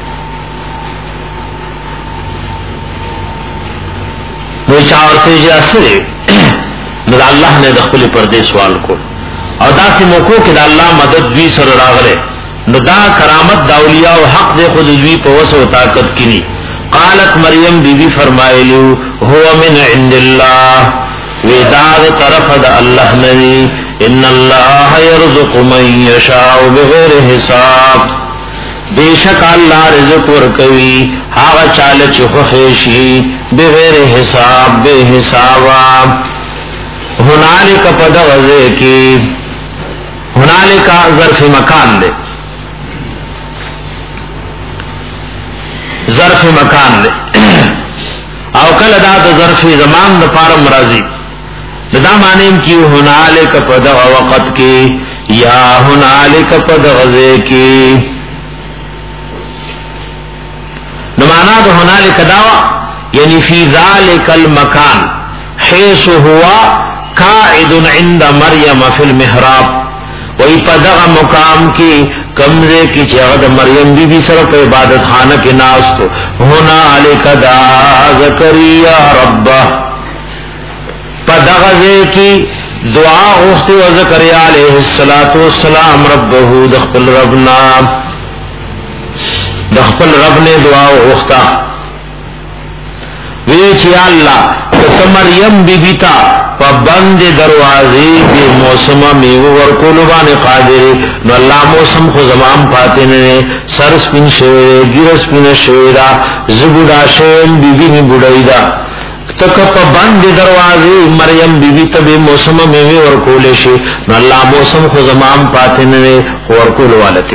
نو چاورته جاسره نو الله نه د خپل پردې سوال کو او داسې موکو کې د الله مدد وی سره راغله نو دا کرامت د اولیاء او حق د خود وی په وسو طاقت کړي قالت مریم بی بی فرمایلو هو من عند الله ودار طرف د الله نبی ان الله يرزق من يشاء بغیر حساب بیشک الله رزق ورکوي هغه چاله چې خو شي بغیر حساب به حساب هنالک پد غزه کی هنالک ظرف مکان دے ظرف مکان دے او کله دا د ظرف زمان د پاره مرضی دا معنی کی هنالک پد وقت کی یا هنالک پد غزه کی نو معنا د هنالک داوا یعنی فی ذلک المکان حيث هو قاعد عند مریم فی المحراب وی پدغه مقام کی کمزے کی چاہد مریم بی بی سر پہ عبادت خانہ کے ناس تو هنالک دا زکریا ربہ پدغزے کی دعا غفتی و زکریا علیہ السلام ربہو دخپل ربنا دخپل رب نے دعا غفتا ویچی اللہ تو مریم بی بی تا پابند دروازی بی موسم میو ورکولو بانے قادر نو اللہ موسم خو زمان پاتے نے سر سپین شوئے گیر سپین شوئے دا زبودا شوئن بی بی نی بڑائی دا تک پابند دروازی مریم بی بی تا بی موسم میو ورکولے شی نو اللہ موسم خو زمان پاتے نے ورکولو والتی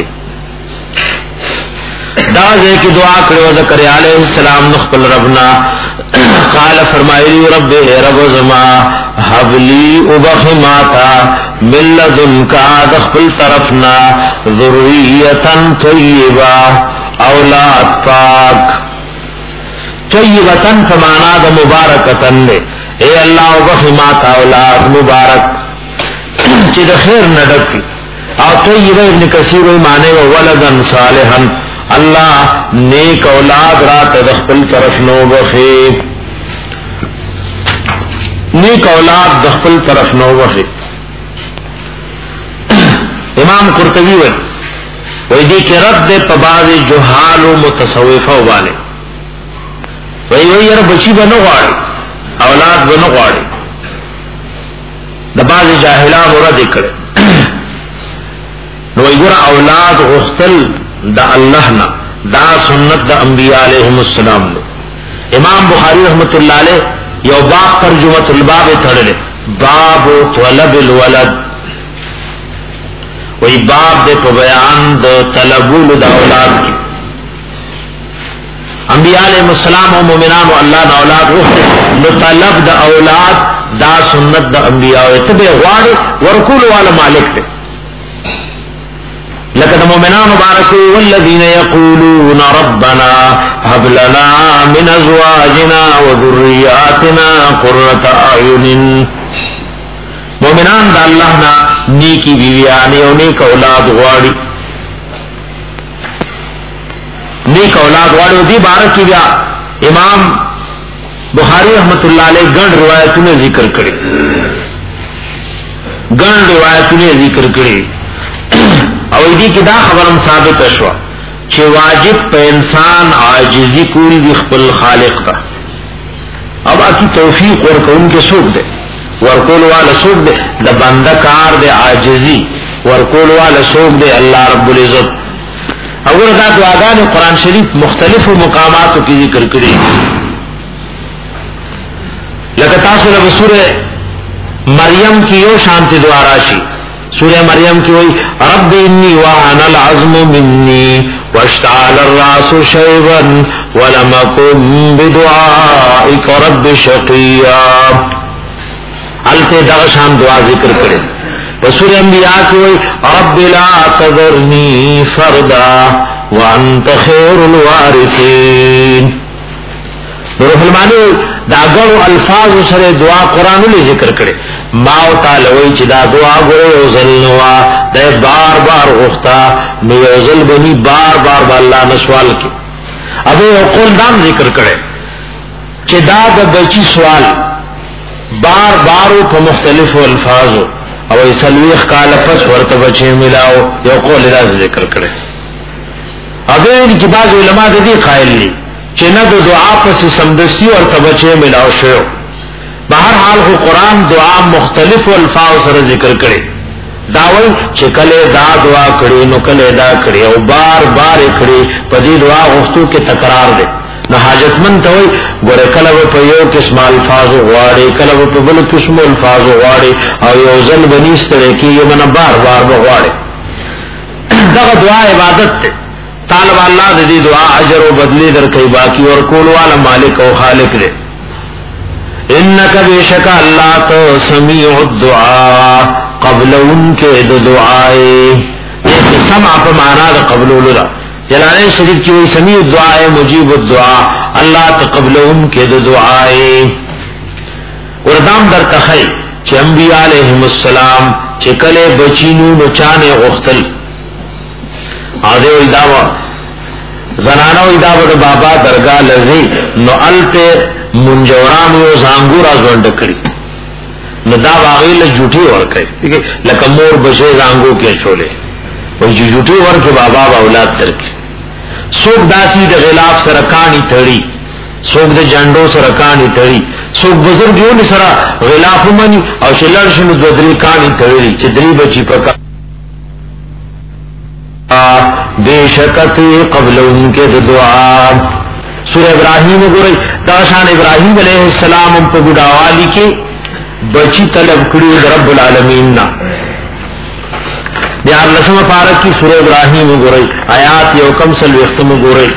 دا زے کی دعا کرو زکریا علیہ السلام نخبل ربنا قال فرمائلی رب رب زما حبلی ابخماتا ملدن کا دخل طرفنا ذریتن طیبا اولاد پاک طیبتن فمانا دا مبارکتن لے اے اللہ ابخماتا اولاد مبارک چی دا خیر ندکی او طیبا ابن کثیر مانے ولدن صالحا اللہ نیک اولاد رات دخل طرف نو بخی نیک اولاد دخل طرف نو بخی امام قرطبی وی وی دی که رد دے پباز جہال و متصوفہ والے وی وی یر بچی بنو غاڑی اولاد بنو غاڑی دا باز جاہلان رد کرے نو وی گورا اولاد غختل دا اللہ نا دا سنت دا انبیاء علیہم السلام نو امام بخاری رحمت اللہ علیہ یو باب ترجمت الباب تھڑلے باب طلب الولد وی باب دے پا بیان دا طلبول دا اولاد کی انبیاء علیہم السلام و مومنان و اللہ نا اولاد رخت نو طلب دا اولاد دا سنت دا انبیاء تبے غوار ورکول والا مالک دے لقد مومنان مبارکو والذین یقولون ربنا هب لنا من ازواجنا وذریاتنا قرۃ اعین مومنان دا اللہ نا نیکی بیویانی او نیک اولاد غواړي نیک اولاد غواړي دی بارک بیا امام بخاری رحمت اللہ علیہ گن روایتوں ذکر کړي گن روایتوں ذکر کړي او دې کې دا خبرم ثابت شوه چې واجب په انسان عاجزی کولی دی خپل خالق کا. اب باقی توفیق ورکون کے څوک دی؟ ورکول والا څوک دی؟ د بنده کار دی عاجزی ورکول والا څوک دی؟ الله رب العزت. اور دا دعاګانې قرآن شریف مختلفو مقاماتو کې ذکر کړي. لکه تاسو له سورہ مریم کی یو شانتی دعا راشي. سورہ مریم کی وئی رب انی وعن العظم منی واشتعل الراس شیبا ولم اکن بدعائک رب شقیا. التے دغه شان دعا ذکر کړي. په سورہ انبیاء کی وئی رب لا تذرنی فردا وانت خیر الوارثین. روح المانی دا ګورو الفاظ سره دعا قران له ذکر کړي. ما او تعالی وی چې دا دعا ګورو you ځل know the bar bar غوښتا know you ځل بني بار بار با الله نه سوال کی. ابو قول دام ذکر کړي چې دا د بچی سوال بار بار په مختلفو الفاظو او ایسلویخ کال پس ورته بچی ملاو یو قول دا ذکر کړي. ابو کی بعض علما دې قائل دي چې نه د دعا پس سمدستی او تبچه ملاو شو. بہر حال خو قرآن دعا مختلف الفاظ سره ذکر کړي. داوی چې کله دا دعا کړي نو کله دا کړي او بار بار کړي په دې دعا غوښتو کې تکرار دی. نو حاجتمن ته وي ګوره کله په یو قسم الفاظ غواړي کله په بل قسم الفاظ غواړي او یو ځل بنيستره کې یو من بار بار غواړي. دا دعا عبادت ده. طالب اللہ دې دعا اجر او بدلی در کوي باقی اور کول والا مالک او خالق دې. انک بیشک اللہ تو سمیع الدعاء قبل ان کے دعائے. ایک سمع په معنا د قبل ولدا جلالین شریف کی وی سمیع الدعاء مجیب الدعاء اللہ تقبل ان کے دعائے. اور دام در تخی چې انبیاء علیہم السلام چې کله بچینو بچانه غختل آده وی داوا زنانو وی داوا دا بابا درگاہ لزی نو علتے منجوران یو زانگور آزوان ڈکڑی نو دا باغیل جوٹی ورکڑی لکا مور بشے زانگو کے چھولے وی جو جوٹی ورکے بابا با اولاد ترکی. سوک داسی دا غلاف سرکانی تھڑی سوک دا جنڈو سرکانی تھڑی سوک بزرگ یونی سرا غلاف منی او شلرشن دودری کانی تھڑی چدری بچی پکا بے شکتی قبل ان کے دعا. سورہ ابراہیم گورئی داشان ابراہیم علیہ السلام ان پہ گڈاوالی کے بچی طلب کڑی رب العالمین نا. دیار لسم پارک کی سورہ ابراہیم گورئی آیات یو کم سلو اختم گورئی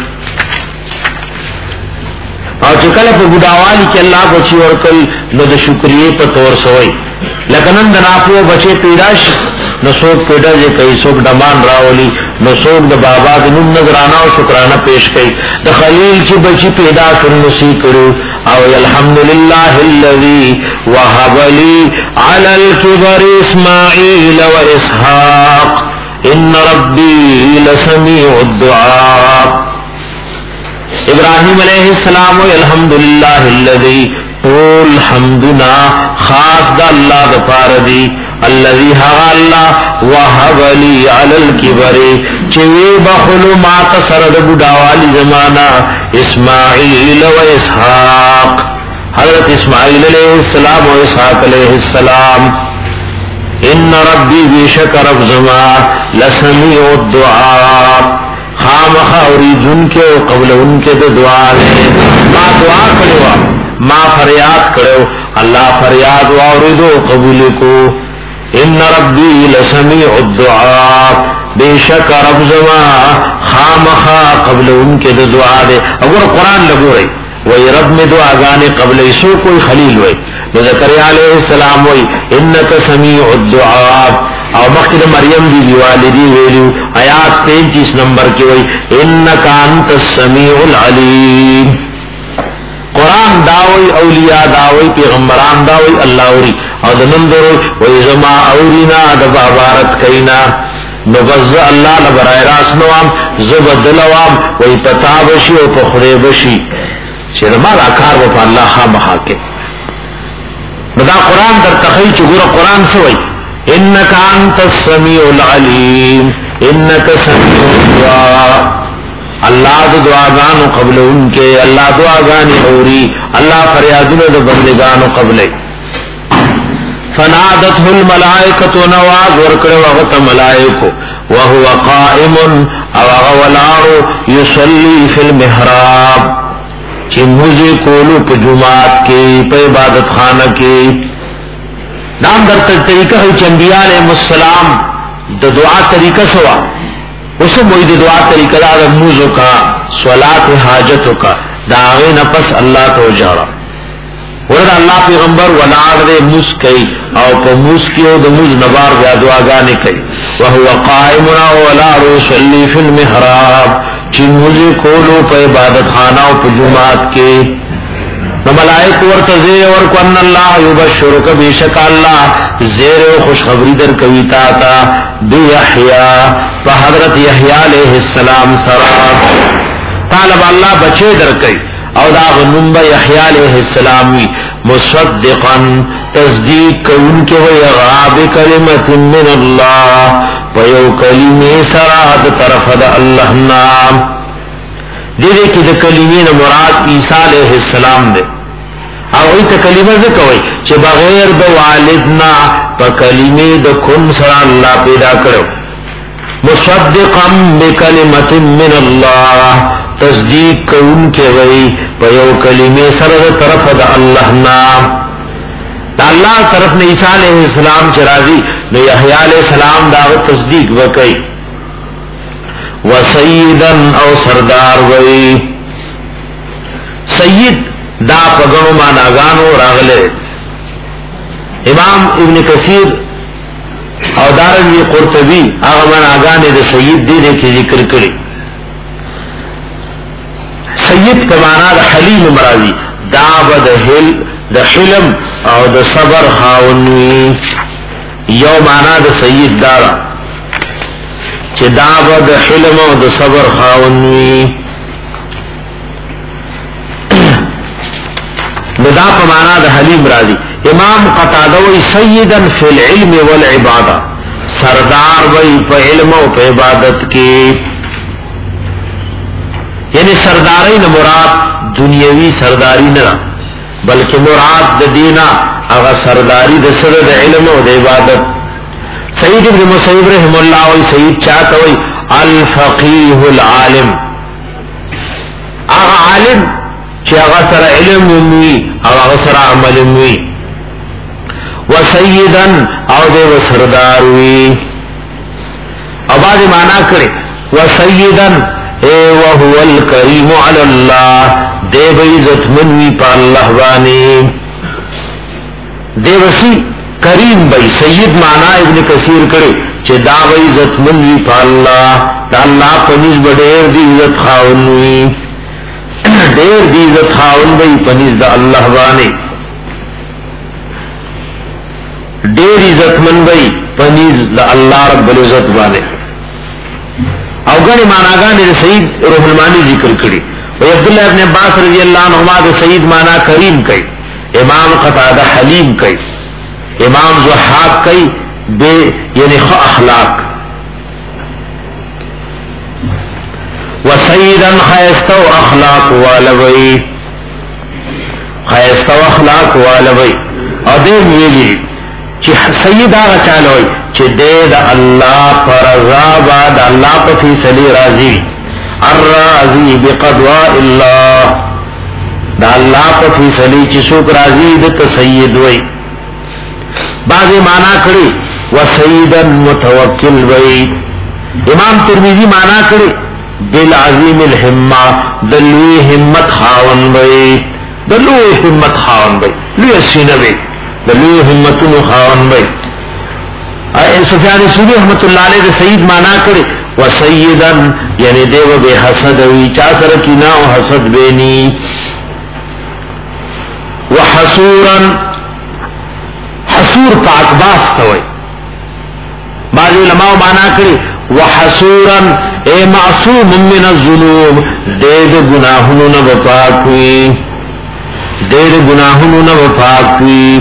اور چکل پہ گڈاوالی کے اللہ بچی ورکل نو دا شکریہ پہ طور سوئی. لکنن دناپو بچے پیداش نو سوک پیدا جے کئی سوک ڈمان راولی نو سوک دا بابا دنم نظرانہ و شکرانہ پیش کئی. دا خلیل چی بچی پیدا کن نسی کرو او الحمدللہ اللذی وحبلی علی الكبر اسماعیل و اسحاق ان ربی لسمیع الدعاء. ابراہیم علیہ السلام و الحمدللہ اللذی طول حمدنا خاص دا اللہ دا پاردی الذي ها الله وهب لي على الكبر چوي بخلو ما تسرد بډاوالي زمانہ اسماعیل و اسحاق. حضرت اسماعیل علیہ السلام و اسحاق علیہ السلام. ان ربی بیشک رب زما لسمیع الدعاء خامخ اوریدن کے قبل ان کے دعا ہے. ما دعا کرو ما فریاد کرو اللہ فریاد واوریدو قبول کو. ان ربی لسمیع الدعاء بے شک رب زما خامخا قبل ان کے دعا دے. اگر قرآن لگو رہی وہی رب میں دعا گانے قبل اسو کوئی خلیل ہوئی زکریا علیہ السلام ہوئی انک سمیع الدعاء. اور مخکد مریم دی دی والدی ویلیو آیات تینتیس نمبر کی ہوئی انک انت السمیع العلیم. قرآن داوی اولیاء داوی پیغمبران داوی اللہ اوری او دنم درو وی زما اورینا دبا بارت کئینا نبز اللہ لبرائی راس نوام زبدلوام وی پتا بشی او پخرے بشی چیر مالا کار وپا اللہ خام حاکے. بدا قرآن در تخیی چگور قرآن سوئی انکا انت السمیع العلیم انکا سمیع الدعاء. اللہ د دعاګانو قبل ان کے، اللہ دعاګانی اوري، اللہ فریادونه د بندگانو قبل. فنادته الملائکۃ نواز ورکړو هغه ملائکو وهو قائم او هغه ولاړو یصلی فی المحراب چې موږ کولو په جمعات کې په عبادت خانه کې. نام درته طریقہ ہے چې انبیاء علیهم السلام د دعا طریقہ سوا اسو موږ د دعا طریقہ دا موزو کا صلات حاجتو کا داغه نفس الله ته وجاړه ورته الله پیغمبر ولاړ دې مسکی او په مسکیو د موز نبار بیا دعاګانې کوي. وهو قائم ولا يصلي في المحراب چې موږ کولو په عبادت خانه او په جمعات کې. نو ملائکه ورته زیر ورکو ان الله یبشرک بیشک الله زیر او خوشخبری در کوي تا تا بیحیا په حضرت یحیی علیہ السلام سره طالب الله بچی در کوي او دا غنوم به یحیی علیہ السلام وی مصدقا تصدیق کون کې وی غاب کلمت من الله په یو کلمې سره د طرف د الله نام دې کې د کلمې نه مراد عیسی علیہ السلام دی او ایت کلمه څه کوي چې بغیر د والدنا په کلمې د کون سره الله پیدا کړو. مصدقا بکلمت من الله تصدیق کون کې وای په یو کلمې سره د طرف د الله نام د الله طرف نه عیسی علیہ السلام چې راځي نو یحیی علیہ السلام دا تصدیق وکړي. وسیدا او سردار وی سید دا پګنو معناګانو راغله. امام ابن کثیر او دارنګي قرطبي هغه معناګانې د سید دې کې ذکر کړي. سید په معنا د حلیم مرادي دا بد هل د حلم او د صبر خاونوي. یو معنا د سید دارا چې دا د حلم او د صبر خاونوي. دا په معنا د حلیم راځي. امام قتاده وی سیدا فی العلم والعباده سردار وی په علم او په عبادت کې. یعنی سرداری نه مراد دنیوي سرداری نه بلکې مراد د دینا هغه سرداری د سره د علم او د عبادت. سید ابن مسیب رحم الله او سید چاته وی الفقيه العالم هغه عالم چې هغه سره علم وي او هغه سره عمل وي. وسیدا او د سردار وي او باندې معنا کړي وسیدا اے وهو الکریم علی الله دې به عزت منوي په الله باندې. دې وسی کریم بھائی سید معنا ابن کثیر کړي چې دا به عزت منوي په الله دا الله په نسبت ډېر دې عزت خاونوي ډېر دې عزت خاون وي په نسبت الله باندې ډېر عزت من وي په نسبت الله رب العزت باندې. او غني معناګانې سید روح المانی ذکر کړي. او عبد الله ابن عباس رضی الله عنهما د سید معنا کریم کوي. امام قتاده حلیم کوي. امام ضحاک کوي بے یعنی خ اخلاق. وسیدا خیستو اخلاق والوی خیستو اخلاق والوی. او دې ویلي چې سید هغه چالوي چې دې د الله پر رضا بعد الله په فیصله راضي. الراضي بقضاء الله دا الله په فیصله چې څوک راضي د سید وي. بعضی معنا کړي وسیدا متوکل وي. امام ترمذی معنا کړي بالعظیم الهمه دلوی همت خاون وي. دلوی همت خاون وي لوی سینه وي دلوی همتونو خاون وي. سفیان ثوری رحمت اللہ علیہ دے سید مانا کرے وسیدا یعنی دیو بے حسد وی چا سره کینا او حسد بینی. وحسورا حسور پاک باس توي. بعض علماء مانا کرے وحسورا اے معصوم من الذنوب دے دے گناہوں نہ پاک ہوئی دے دے گناہوں نہ پاک ہوئی.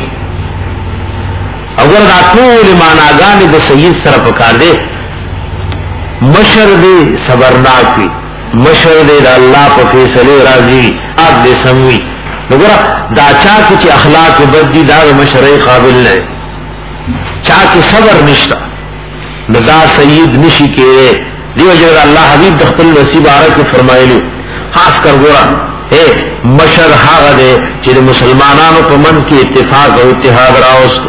اگر دا ټول معناګانې د سید سره پکار دي مشر دې صبرناک وي مشر دے دا اللہ پا فیصلے راضی آگ دے سموی نگورا دا چاکی چی اخلاق بد دی دا مشرعی قابل نئے چاکی صبر نشتا دا سید نشی کے دیو جگر اللہ حبیب دخل نصیب آرہ کی فرمائلو خاص کر گورا اے مشر حاغ دے چی مسلمانانو پا منز کی اتفاق و اتحاد راوست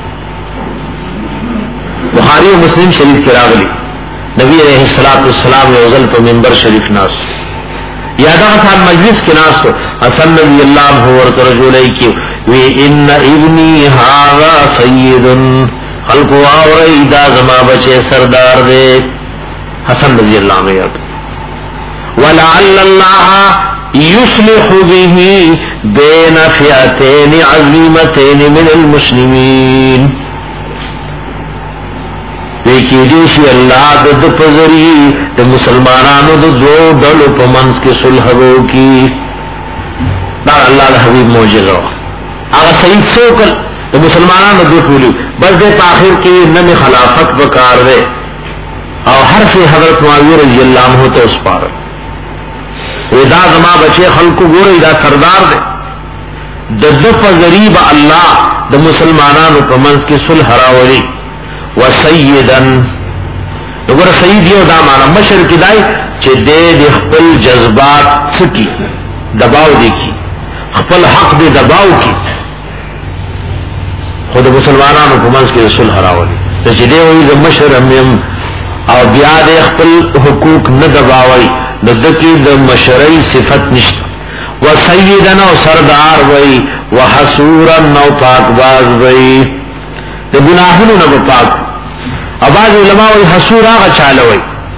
بخاری و مسلم شریف کی راغلی نبی علیہ السلام یوزل پا منبر شریف ناس یادا حسان مجلس کے ناس حسن نبی اللہ عنہ ورس رجولی کی وی ان ابنی حاغا سید خلق آوری دا زما بچے سردار دے حسن رضی اللہ عنہ یاد ولعل اللہ یصلح به بین فئتین عظیمتین من المسلمین دیکھی دیشی اللہ دد پزری دا مسلمانانو دا دو ڈلو پا منز کے صلحو کی دا اللہ دا حبیب موجزہ آغا سعید سوکل دا مسلمانانو دو پولی بس دے پاخر کی نمی خلافت بکار دے اور حرف حضرت معاویہ رضی اللہ عنہ تا اس پار ودا زما بچے خلقو گورے دا سردار دے دد پزری با اللہ دا مسلمانانو پا منز کے صلح راولی وسیدن اگر سید یو دا مانا مشر کی دائی چه دے دے خپل جذبات سکی دباؤ دے کی خپل حق دے دباؤ کی خود مسلمانانو کمانس کی رسول حراولی چه دے ہوئی دا مشر امیم او بیا دے خپل حقوق ندباوی ندکی دا مشرعی صفت نشتا وسیدن او سردار وی وحسورن او پاکباز وی دا گناہنو نبا پاک اباز علماء حسور آغا چالوئی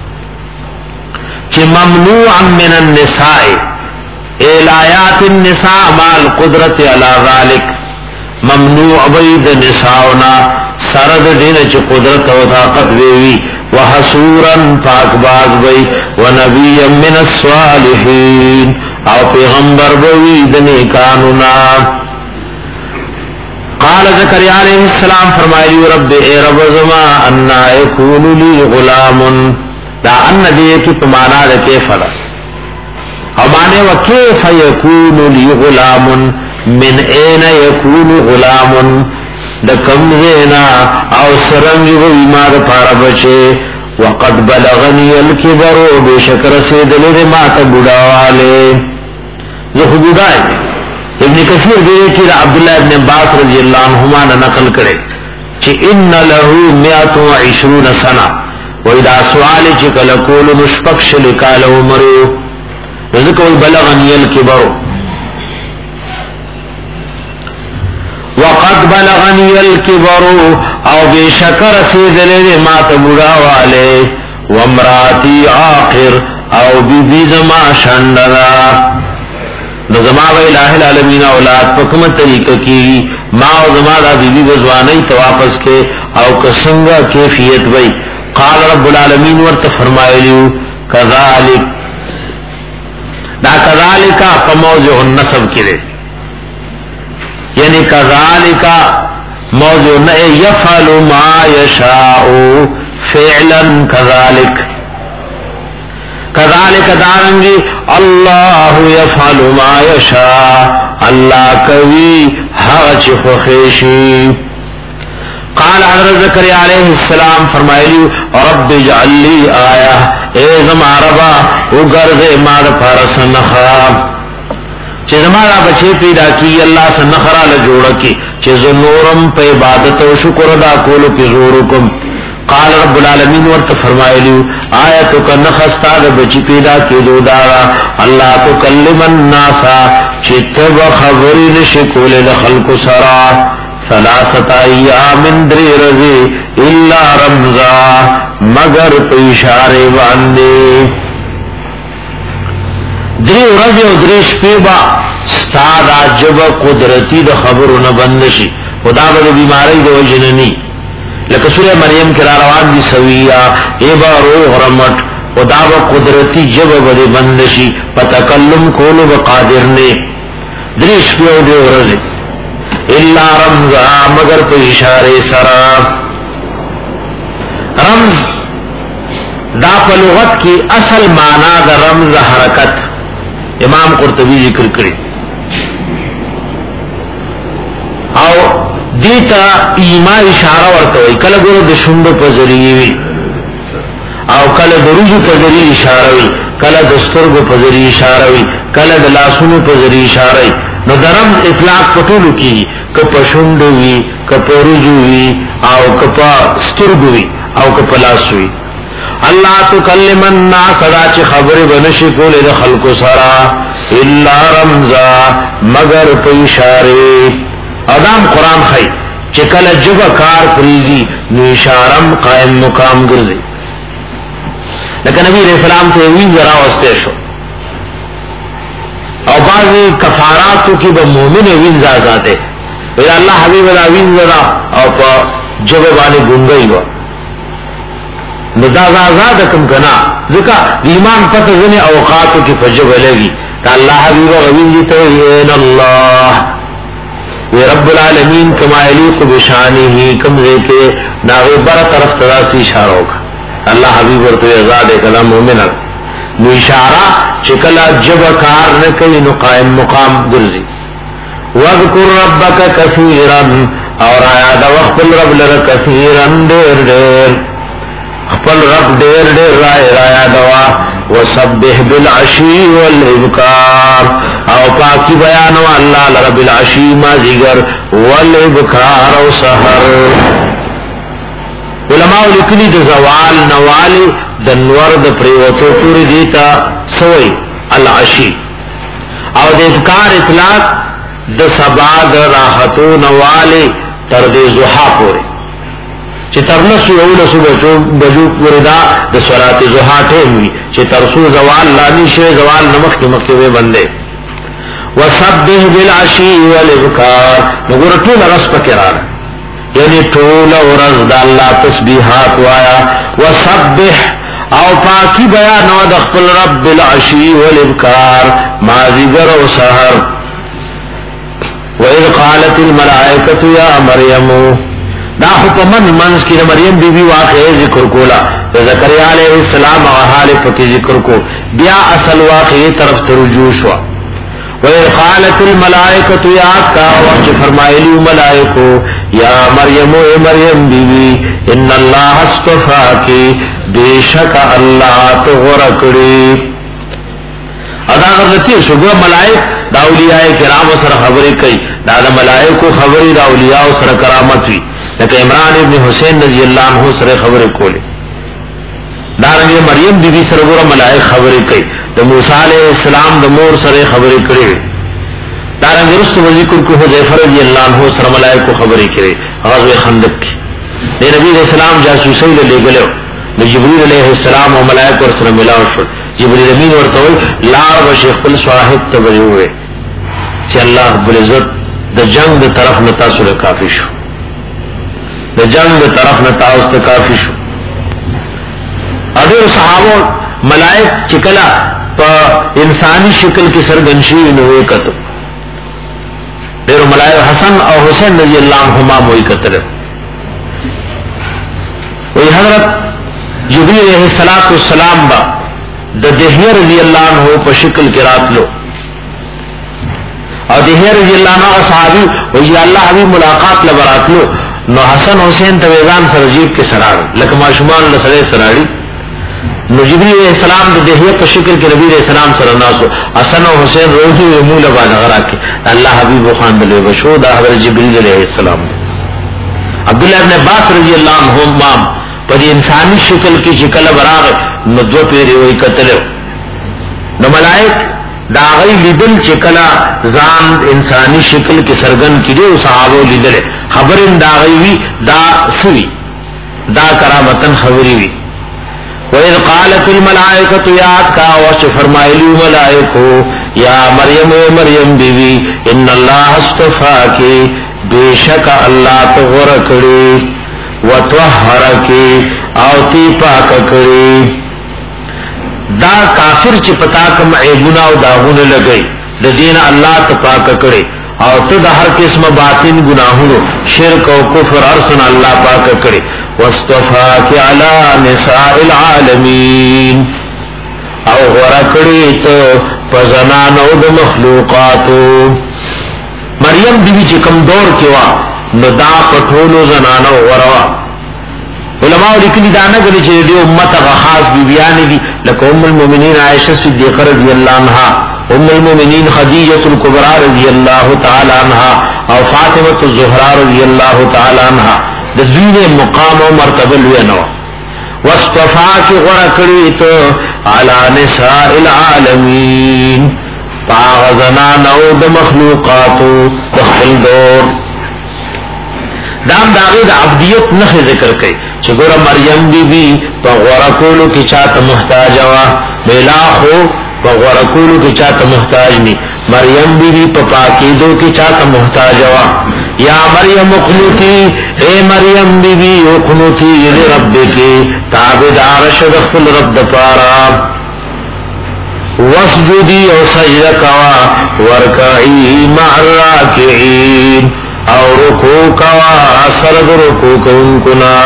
چی ممنوعا من النساء الایات النساء مال قدرت علی ذالک ممنوع بید نساؤنا سرد دین چی قدرت و طاقت ویوی وحسورا پاکباز بی ونبیا من الصالحین او پیغمبر بی دنیکانونا قال زکریا علیہ السلام فرمائی رب اے رب زما انا یکون لی غلام دا ان دیئے کی پمانا دا کیف دا او مانے و کیف یکون لی غلام من این یکون غلام دا کم زینا او سرنگ و ایماد پارا بچے وقد بلغنی الکبرو بے شکر سے دلے ما تا بڑاوالے زخو بڑائے ابن کثیر دیئے کہ عبداللہ ابن عباس رضی اللہ عنہما نے نقل کرے کہ ان لہو میات و عشرون سنہ و اذا سوالی چکا لکول مشپکش لکال عمرو رزقو بلغنی الکبرو وقد بلغنی الکبرو او بے شکر سیدلے ما تبڑا والے وامراتی آخر او بی بی زما شندنا نظما و الہ العالمین اولاد پکمت طریقہ کی ما و زما دا بی بی بزوانی تواپس کے او کسنگا کیفیت وی قال رب العالمین ورت فرمائے لیو کذالک دا کذالکا پا موضع النصب کرے یعنی کذالکا موضع نئے یفعل ما یشاؤ فعلا کذالک کذالک دارنگی اللہ یفعل ما یشاء اللہ کوي هغه چې خوښي. قال حضرت زکریا علیہ السلام فرمایلی رب اجعل لی آیہ اے زما ربا وګرځه ما د پارس نخا چې زما را بچی پیدا کی الله سنخرا له جوړ کی چې زه نورم په عبادت او شکر ادا کولو کې زور کوم. قال رب العالمین ورت فرمایلی آیت کا نخستا د بچی پیدا کی دو دارا الله تکلم الناس چې تب خبرې نشي کولې د خلق سرا ثلاثه ایام دری رضی الا رمزا مگر په اشاره باندې دری ورځې او دری شپې با ستاد عجب قدرتی د خبرونه بند شي خدا به بیماری د وجننی لکه سورہ مریم کې را روان دي سویا ایبا روح رحمت خدا به قدرتی جب به بند شي په تکلم کولو به قادر نه دری شپې او دری ورځې الا رمزا مگر په اشاره سره. رمز دا په لغت کی اصل معنا د رمز حرکت امام قرطبی ذکر کړی او دیتا ایما اشاره ورته وی کله ګورو د شوند په ذریعہ وی او کله د روجو په ذریعہ اشاره وی کله د سترګو په ذریعہ اشاره وی کله د لاسونو په ذریعہ اشاره وی نو درم اطلاق پټولو کی ک په شوند وی ک په روجو وی او ک په سترګو وی او ک په لاس وی الله تکلم الناس دا چې خبره بنشي کولې د خلکو سره الا رمزا مگر په اشاره ادم قرآن خی چې کله جبه کار پریزي نو اشارم قائم مقام ګرځي لکه نبی رسول الله ته وی زرا واسطه شو او بعضی کفاراتو کې به مؤمن وین زاده وی الله حبیب الله وین زرا او په جبه باندې ګونګي و نو دا آزاد کم کنا ځکه ایمان پته ځنه اوقاتو کې فجبه لګي الله حبیب وین دي ته ان الله رب العالمین کما یلیق بشانه کم دے کے ناغے بر طرف تراسی اشارہ ہوگا اللہ حبیب ورطوی ازاد کلام مومن نو اشارہ چکلا جب کار نکی نو قائم مقام گرزی وذکر ربک کثیرا اور آیا دا وقبل رب لر کثیرا دیر دیر خپل رب دیر دیر رائے رایا دوا وسبح بالعشی والابکار او پاکی بیانو اللہ لرب العشی مازیگر والابکار او سحر علماء لکلی د زوال نوالی د نور د پریوتو پوری دیتا سوئی العشی او د ابکار اطلاق د سبا د راحتو نوالی تر د زحا پوری چې ترنسو اولسو بچو بجو وردا د صلات زحا ټیم وی چې ترسو زوال لانی شه زوال نمخ کې مکه وی بندے وسبح بالعشی والابکار نګور ټول رس پکرار یعنی ټول ورځ د الله تسبیحات وایا وسبح او پاکی بیان او د خپل رب بالعشی والابکار مازیګر او سحر وَإِذْ قَالَتِ الْمَلَائِكَةُ يَا مَرْيَمُ دا حکمن منز کی مریم بی بی واقعی ذکر کولا زکریا علیہ السلام و حال پکی ذکر کو بیا اصل واقعی طرف ترجوع شوا وَإِذْ قَالَتِ الْمَلَائِكَةُ يَا کا وچ فرمایلی ملائکو یا مریم اے مریم بی بی ان اللہ اصطفاکی بیشک اللہ تغرکڑی ادا غلطی شگو ملائک دا اولیاء کرام سر خبری کئی دا دا ملائکو خبری دا اولیاء سر کرامت وی لکہ عمران ابن حسین رضی اللہ عنہ سر خبری کولے دارنگی مریم بی بی سر گورا ملائک خبری کئی دا موسیٰ علیہ السلام دا مور سر خبری کرے دارنگی رست و ذکر کو حضیفر رضی اللہ عنہ سر ملائک کو خبری کرے غزو خندق کی دے نبی علیہ السلام جاسوسی لے گلے جبریل علیہ السلام و ملائک ور سر ملاو شد جبریل امین ورطول لار و شیخ پل صاحب تبری ہوئے چی اللہ رب العزت دا جنگ دا طرف نتاسو لکافی شو دا جنگ دا طرف نتاوست کافی شو ادھر صحابوں ملائک چکلا پا انسانی شکل کی سرگنشی انہوئے کتو دیر ملائک حسن اور حسین رضی اللہ عنہما موئی کتر وہی حضرت جبریل علیہ السلام با دا دہیہ رضی اللہ عنہ پا شکل کی رات لو اور دہیہ رضی اللہ عنہ صحابی وہی اللہ حبیب ملاقات لبرات لو نو حسن حسین تویزان سرجیب کے سرار لکہ معشومان لسرے سراری نو جبریل علیہ السلام دا دہیہ پا شکل کی نبی علیہ السلام سرناسو حسن و حسین روحی و مولا بانا غرا کے اللہ حبیب خان دلے بشو دا حضرت جبریل علیہ السلام عبداللہ ابن عباس رضی اللہ عنہ مام پر انسانی شکل کی شکل براغ نو دو پیری وی قتلو نو ملائک دا غی لیدل چکلا زان انسانی شکل کی سرگن کی دے صحابو لیدل خبر دا غی وی دا سوی دا کرامتن خبری وی وَإِذْ قَالَتِ الْمَلَائِكَةُ یاد کا وچ فرمائلی ملائکو یا مریم اے مریم بیوی ان اللہ اصطفاکی بے شک اللہ تغرکڑی وَتْوَحَّرَكِ او تی پاک کری دا کافر چی پتا کم عیبونا و داغون لگئی دا دین اللہ تا پاک کری او ته د هر قسم باطن گناهونو شرک او کفر ارسن الله پاک کړي واصطفاك على نساء العالمین او غره کړي ته پزنانو د مخلوقاتو مریم بیبي چې کوم دور کې وا نو دا پټولو زنانو وروا علماء لیکلي دا نه غلي چې د امت هغه خاص بیبيان دي لکه ام المؤمنین عائشہ صدیقہ رضی الله عنها ام المؤمنین خدیجہ الکبرى رضی الله تعالی عنها او فاطمه الزهرا رضی الله تعالی عنها د دوی مقام او مرتبه لوي نو واصطفاك غرکړی ته علی نساء العالمین پاغزنا نو د مخلوقاتو دخل دور دام داغی دا عبدیت نخ ذکر کئی چه گورا مریم بی بی پا غورکولو کی چاہتا محتاج وا میلاخو پا غورکولو کی چاہتا محتاج نی مریم بی بی پا پاکیدو کی چاہتا محتاج وا یا مریم اقنوتی اے مریم بی بی اقنوتی لی رب کی تابدار شدخل رب دپارا واسجدی او سجدکوا ورکعی مع الراکعین او رکو کوا سرد رکو کونکنا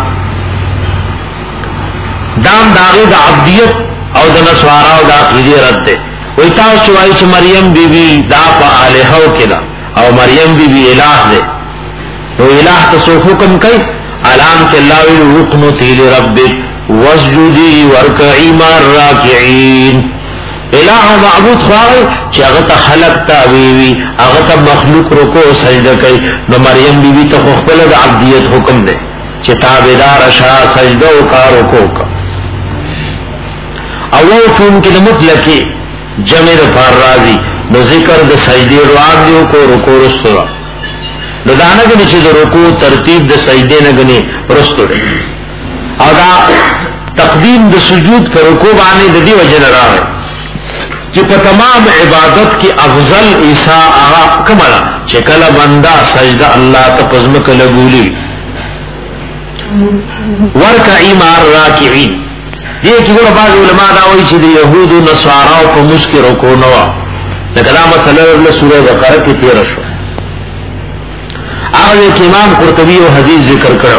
دام داغی دا عبدیت او دا نسوارا او دا عقیدی رد دے ویتاو چوائی چھ مریم بی بی دا پا آلہو کلا او مریم بی بی الہ دے نو الہ تسو حکم کئی علام کے اللہ وی رکنتی لربک واسجدی ورکعی مار راکعین الہ و معبود خواہی چی اغتا خلق تاویوی اغتا مخلوق رکو سجدہ کئی نو مریم بی بی تا خخبل دا عبدیت حکم دے چی تابدار شاہ سجدہ و کا رکو کا او چون کی مطلقی جمع دا پار رازی نو ذکر دا سجدی روان دیو کو رکو رستو را نو دانا گنی چی دا رکو ترتیب دا سجدے نگنی رستو دے او دا تقدیم دا سجود کا رکو بانے دا دی وجن راوے کہ پا تمام عبادت کی افضل عیسیٰ آغا کمالا چکل بندہ سجدہ اللہ تا پزمک لگولی ورکعی مار راکعین یہ کہ وہ بعض علماء داوئی چی دی یہود و نصاراو پا مسکی رکو نوا لکلا مثلا اللہ سورہ بقرہ کی تیرہ شو آغا ایک امام قرطبی و حدیث ذکر کرو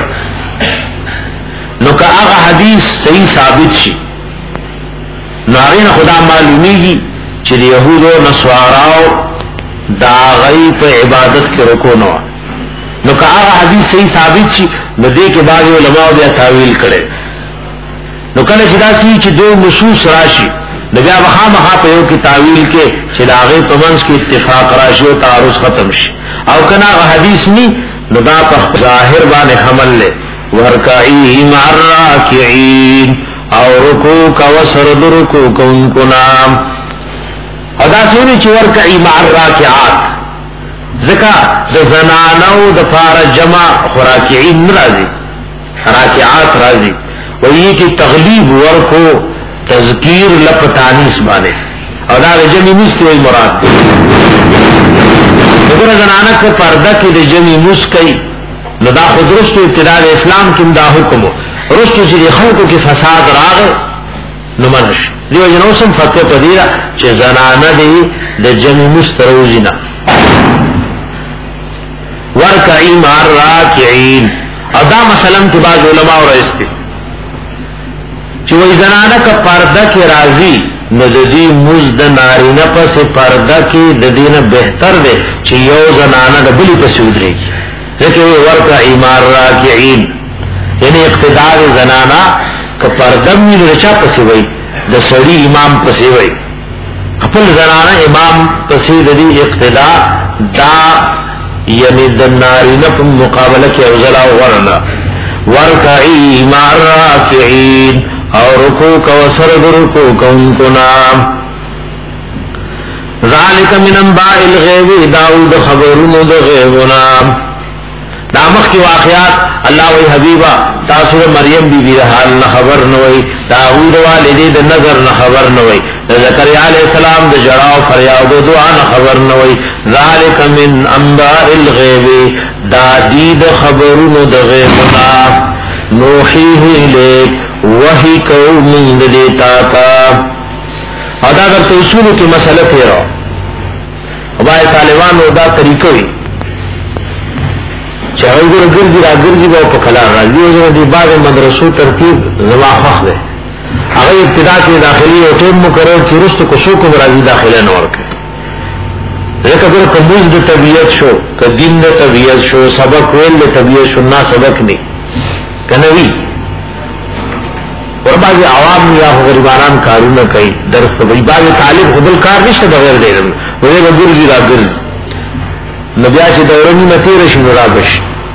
نو کہ آغا حدیث صحیح ثابت شی ناغین خدا معلومی گی چی دی یہود و نسواراو دا غی پہ عبادت کے رکو نوا نو کہ آغا حدیث صحیح ثابت چی نو دے کے بعض علماء بیا تاویل کرے نو کل چدا سی چی دو نصوص راشی نو بیا بخام خواہ پہ یو کی تاویل کے چی دا غی پہ منس کی اتفاق راشی و تعارض ختم شی او کنا آغا حدیث نی نو دا پہ ظاہر بان حمل لے ورکعی مع الراکعین او رکو کا وسرد رکو کن کو نام ادا سونی چور کا مع الراکعات ذکا دا زنانو دا پار جمع خوراکعین رازی راکعات رازی وہی کی تغلیب ورکو تذکیر لپتانیس بانے ادا جمعی مست وی مراد اگر زنانہ کا پردہ کی دا جمعی مست کئی ندا خود رستو ابتداء اسلام کم دا حکمو رستو چی خلقو کی فساد راغ نمانش دیو جنوسم فتح پدیرہ چی زنانہ دی دا جمع مستروزینا ورکعی مار راکعین اور دا مثلا کی بعض علماء و رئیس دی چی وی زنانہ کا پردہ کی رازی ندی مزد نارینہ پس پردہ کی ددین بہتر دے چی یو زنانہ دا بلی پسی ادرے گی ذکر ورکعی مار راکعین یعنی اقتدار زنانا کا پردم می رچا پسی وئی دا سڑی امام پسی وئی اپل زنانا امام پسی دی اقتدار دا یعنی دا نارینہ پا مقابلہ کی اوزلا ورنا ورکعی مع الراکعین اور رکو کا وسرد رکو کا ان کو نام ذالک من انباء الغیب داود خبرون دا غیب نام دامخ کی واقعات اللہ وی حبیبہ تاثر مریم بی بی حال نہ خبر نوئی داود والدی دا نظر نہ خبر نوئی زکریا علیہ السلام دا جڑاو فریاد و دعا نہ خبر نوئی ذالک من انباء الغیب دا دید خبرون دا غیبنا نوحیه الیک وحی کو من دیتا تا ادا اگر تو اصول کی مسئلہ تیرا وبای طالبانو دا طریقه وي چې هغه ګرځي را ګرځي او په کلا راځي او د بعض مدرسو ترتیب زما خوښ ده هغه ابتدا کې داخلي او ټیم مقرر چې رسته کو شو کو راځي داخله نه ورکه لکه بل کموز د طبيعت شو ک دین د طبيعت شو سبق ویل د طبيعت شو نه سبق نه کنوي اور بعض عوام یا غریبانان کارونه کوي درس په بعض طالب خپل کار نشته بغیر دی وایي ګرځي را ګرځي نبیا چې دورنی نتیر شي مرابش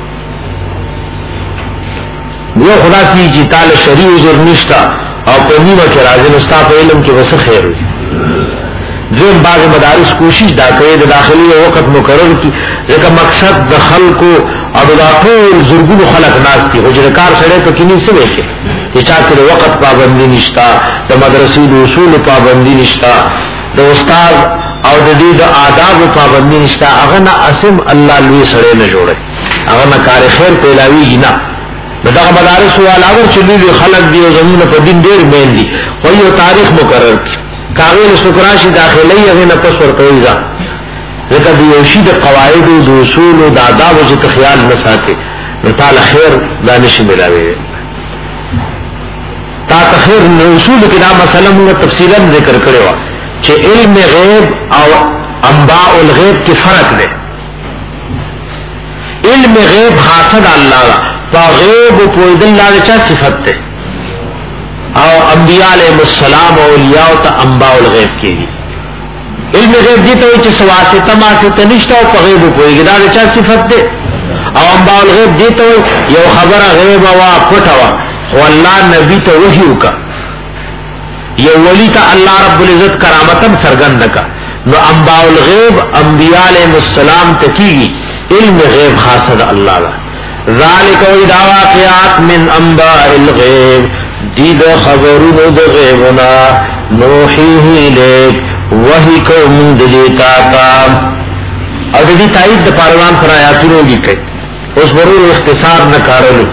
یو خدا کی چې تعالی شریع عذر نشتا او په نیمه کې راځي نو ستاسو علم کې وسه خیر وي ځین بعض مدارس کوشش دا کوي د داخلي وخت مقرر کی ځکه مقصد د خلکو او د ټول زرګونو خلک ناس دي حجرکار سره په کې نشي وکي چې چا کې وخت پابندي نشتا د مدرسې د اصول پابندي نشتا د استاد او د دې د آداب پابندي نشتا هغه نه اسم الله لوی سره نه جوړي هغه نه کار خیر پیلاویږي نه دغه مدارس والاور چې دوی خلک دی او زمونه په دین ډېر مین دي خو یو تاریخ مقرر کاغذ شکراشي داخلي هغه نه پس ورته ویځه ځکه د یو شی د قواعد او د اصول او د آداب او د خیال نه ساتي نو تعالی خیر دانش ملاوي تا تخیر اصول کې دا مسله موږ تفصیلا ذکر کړو چې علم غیب او انباء الغیب کې فرق دی علم غیب خاصه الله په غیب او په دل الله چا صفت ده او انبیاء علیهم السلام او اولیاء او انباء الغیب کې دي علم غیب دي ته چې سواسطه ما ته نشته او په غیب کوئی دا چا صفت ده او انباء الغیب دي ته یو خبره غیب او پټه وا او الله نبی ته وحی وکا یو ولی ته الله رب العزت کرامتن سرګند کا نو انباء الغیب انبیاء علیهم السلام ته کیږي علم غیب خاصه الله لا ذالک و دا واقعات من انباء الغیب دی دا خبرونو دا غیبنا نوحیه لیک وحی کوم دلیتا تا او دی تایید دا پاروان پر آیاتونو لکھے اس برور اختصار نکارلو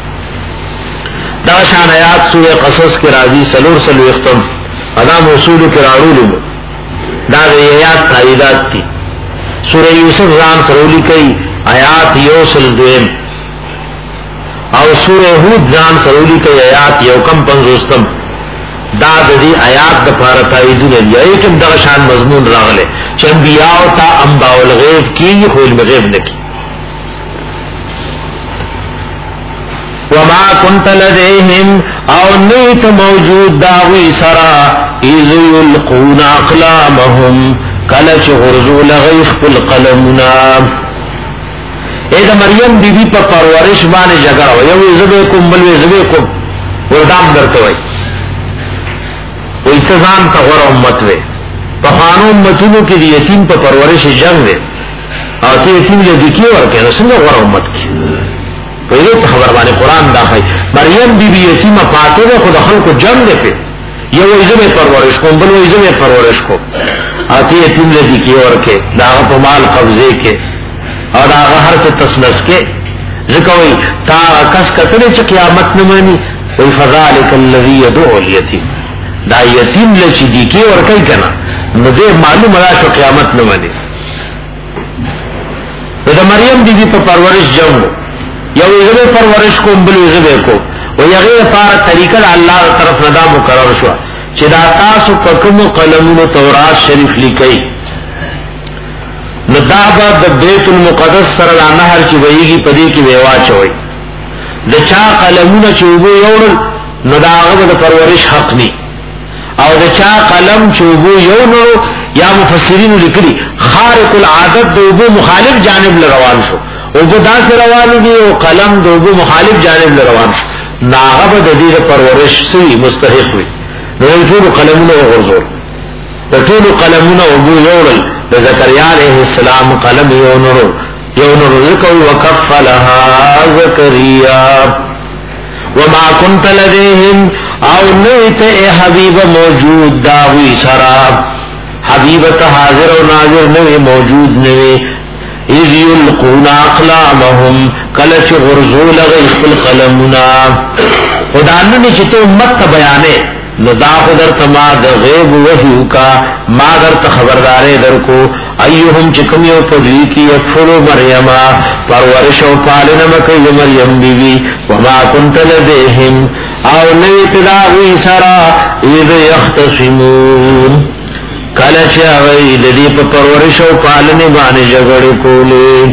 دا شان آیات سورہ قصص کے راضی سلور سلو اختم ادام اصولو کے راڑولو دا دی آیات تاییدات تی سورہ یوسف زان سرولی کئی آیات یوسل دویم او سورہ ہود ځان سرولی کوي آیات یو کم پنځوستم دا د دې آیات د پاره تاییدونه دی ایکم دغه شان مضمون راغله چې انبیاء او تا انباء الغیب کی خو علم غیب نه کی وما كنت لديهم او نیت موجود داوی سرا اذ يلقون اقلامهم کلچ غرزو لغیخ بالقلمنا اے دا مریم بی بی پا پرورش بانے جگڑا ہو یو زبے کم بلوے زبے کم وردام درکو وی ویتزان تا غور امت وی پا خانو امتونو کی دی یتیم پا پرورش جنگ وی آتی یتیم لدی کی ورکے نسنگا غور امت کی ویدو پا خبر بانے قرآن دا خواہی مریم بی بی یتیم پاتے دے خود خلق جنگ دے پہ یو زبے پرورش کم بلوے زبے پرورش کم آتی یتیم لدی کی ورکے دا پا مال قبضے کے اور آغا ہر سے تسنس کے ذکوئی تا کس کتنے چا قیامت نمانی وی فذالک اللذی یدعو الیتیم دا یتیم لچی دیکی اور کئی کنا ندے معلوم راشو قیامت نمانی دا مریم بی بی پا پرورش جنگو یو ازبے پرورش کو بلو ازبے کو وی اغیر پارا طریقہ اللہ طرف ندا مقرر شوا چی دا تاسو پکم قلمون تورات شریف لکی ندابا د بیت المقدس سره لا نهر چې ویږي پدې کې ویوا چوي د چا قلمونه چې وو یوړل نو داغه د پرورش حق ني او د چا قلم چې وو یوړل یا مفسرین لیکلي خارق العادت د وو مخالف جانب روان شو او په داسې روان دي او قلم د وو مخالف جانب روان شو ناغه د دې پرورش سي مستحق وي نو ټول قلمونه ورزور د ټول قلمونه وو یوړل د زکریا علیہ السلام قلم یونرو یونرو ذکو وکفلها زکریا وما كنت لديهم او نیت اے حبیب موجود داوی سرا حبیبت حاضر و ناظر نوی موجود نوی اذ یلقون اقلامهم کلچ غرزو لغیخ القلمنا خدا ننی چی تو امت تا بیانے ندا خدر تما دا غیب وحیو کا ما در تخبردارے در کو ایوہم چکمیو پدوی کی یکفرو مریم پرورش و پالن مکی مریم بیوی وما کنت لدیہم او نوی تداوی سرا اذ یختصمون کلچ اغی لدی پا پرورش و پالن بانی جگڑ کولے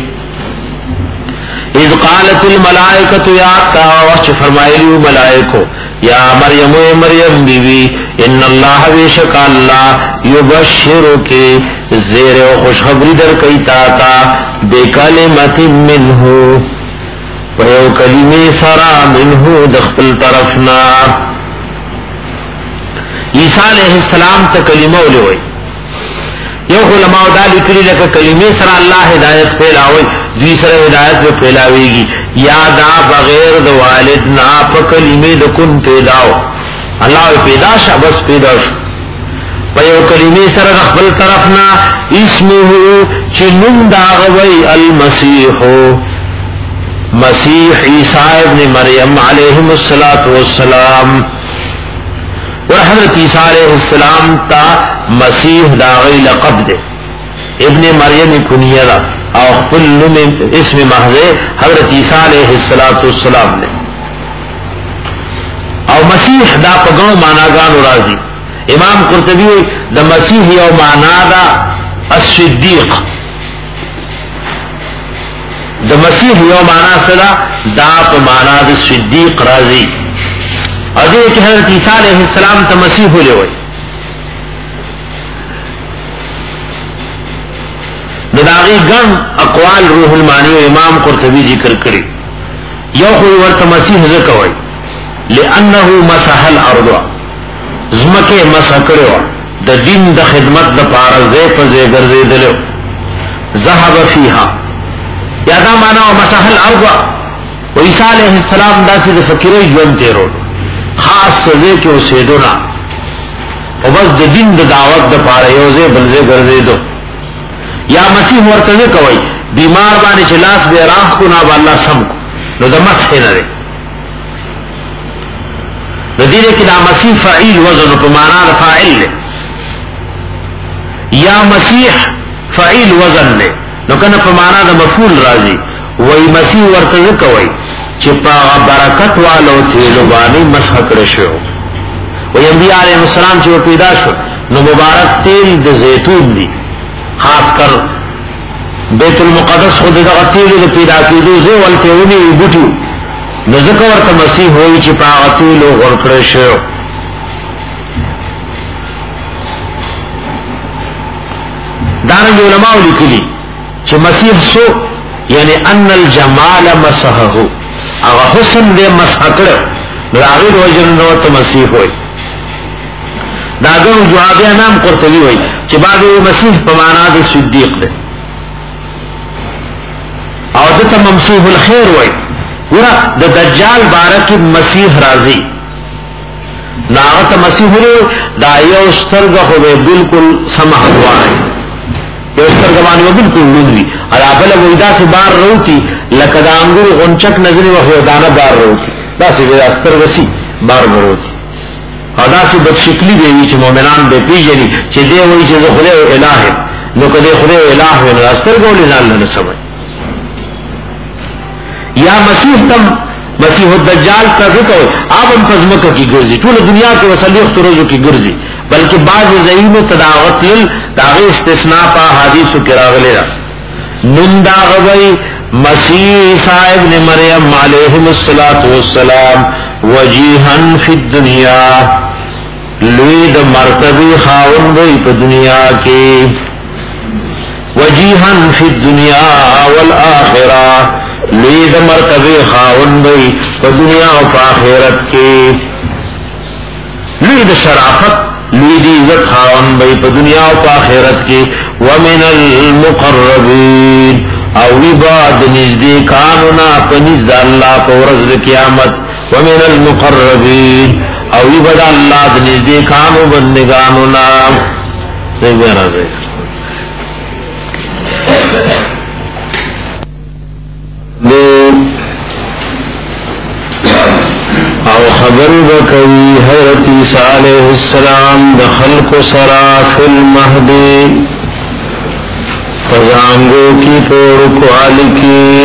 اذ قالت الملائکت یاد کا وقت فرمائلیو ملائکو یا مریم و مریم بیوی ان اللہ بیشک اللہ یبشرو کے زیر و خوشخبری در کئی تاتا بے کلمت منہو ویو کلمی سرا منہو دخل طرفنا عیسیٰ علیہ السلام تا کلمہ لے ہوئی یو علماء دا لکلی لکا کلمی سرا اللہ ہدایت پھیلاوئی دوی سر ہدایت پہ پھیلاوے گی یا دا بغیر دا والد نا پا کلمی دا کن پیداو اللہ پیدا شا بس پیدا شا پا یو کلمی سر رخبل طرفنا اسمہو چنن داغوی المسیحو مسیح عیسیٰ ابن مریم علیہم السلام اور حضرت عیسیٰ علیہ السلام تا مسیح داغی لقب دے ابن مریم کنیہ دا او خپل نوم اسم محض حضرت عیسیٰ علیہ السلام نے او مسیح دا پگنو معناگانو رازی امام قرطبی دا مسیح یو معنا دا الصدیق دا مسیح یو معنا صدا دا پا معنا دا صدیق رازی اور دے کہ حضرت عیسیٰ علیہ السلام تا مسیح ہو لے ہوئی نداغی گن اقوال روح المانی و امام قرطبی ذکر کری یو خوی ورطا مسیح ذکوئی لئنہو مسح الارض زمکے مسح کرو دا دین دا خدمت دا پارزے پزے گرزے دلو ذہب فیہا یادا مانا و مسح الارض و عیسیٰ علیہ السلام دا سی دا فکرے جون تیرو خاص سزے کے اسیدونا و بس دا دین دا دعوت دا پاریوزے بلزے گرزے دو یا مسیح ورتزے کوئی بیمار بانے چلاس بے راہ کو ناب اللہ سم کو نو دا مسح نرے نو دیدے کہ دا مسیح فعیل وزن پا مانا دا فاعل لے یا مسیح فعیل وزن لے نو کنا پا مانا دا مفعول رازی وی مسیح ورتزے کوئی چپا برکت والو تیلو بانی مسح کرشو وی انبیاء علیہ السلام چو پیدا شو نو مبارک تیل دا زیتون دی خاص کر بیت المقدس خود دا تیل دا پیدا کی دو زی والتیونی بوٹیو نو ذکر تا مسیح ہوئی چپا تیلو غر کرشو دارنگی علماء لکلی چھ مسیح سو یعنی ان الجمال مسحہو اگا حسن دے مسح کرو راغیر وجن نوت مسیح ہوئی داگر جوابیہ نام قرطبی ہوئی چی بعد مسیح پمانا دے صدیق دے اور دتا ممسوح الخیر ہوئی ورہ دا دجال بارک مسیح رازی ناغت مسیح ہوئی دا یو سترگا ہوئے بالکل سمح ہوا ہے یو سترگا وہ بالکل لندوی اور آبلا ویدہ سے بار روتی لکدا انگور غنچک نظری وحی دانا بار روتی دا سی ویدہ سترگسی بار بروتی اور دا سی بد شکلی دیوی چھ مومنان بے پیجنی چھ دے ہوئی چھ خدے و الہ ہے نو کدے خدے و الہ ہے نو سترگو لنال لن سمجھ یا مسیح تم مسیح الدجال کا ذکر آپ ان پزمکہ کی گرزی طول دنیا کے وسلیخت روزو کی گرزی بلکہ بعض ضعیم تداغت لل تاغی استثناء پا حدیث کی راغلے را نندا غوی مسیح عیسیٰ ابن مریم علیہم السلام وجیہن فی الدنیا لوید مرتبی خاون گئی پا دنیا کے وجیہن فی الدنیا والآخرہ لوید مرتبی خاون گئی پا دنیا و پا آخرت کے لوید شرافت لوید عزت خاون گئی پا دنیا و پا آخرت کے ومن المقربین اوی بعد نزدی کانونا پا نزد اللہ پا ورزد قیامت ومن المقربین اوی بعد اللہ نزدی کانو بندگانونا ریبینا سے او خبر خبر بکوی حضرت عیسیٰ علیہ السلام د خلق سرا فی المہدی فزانگو کی پورکوالی کی.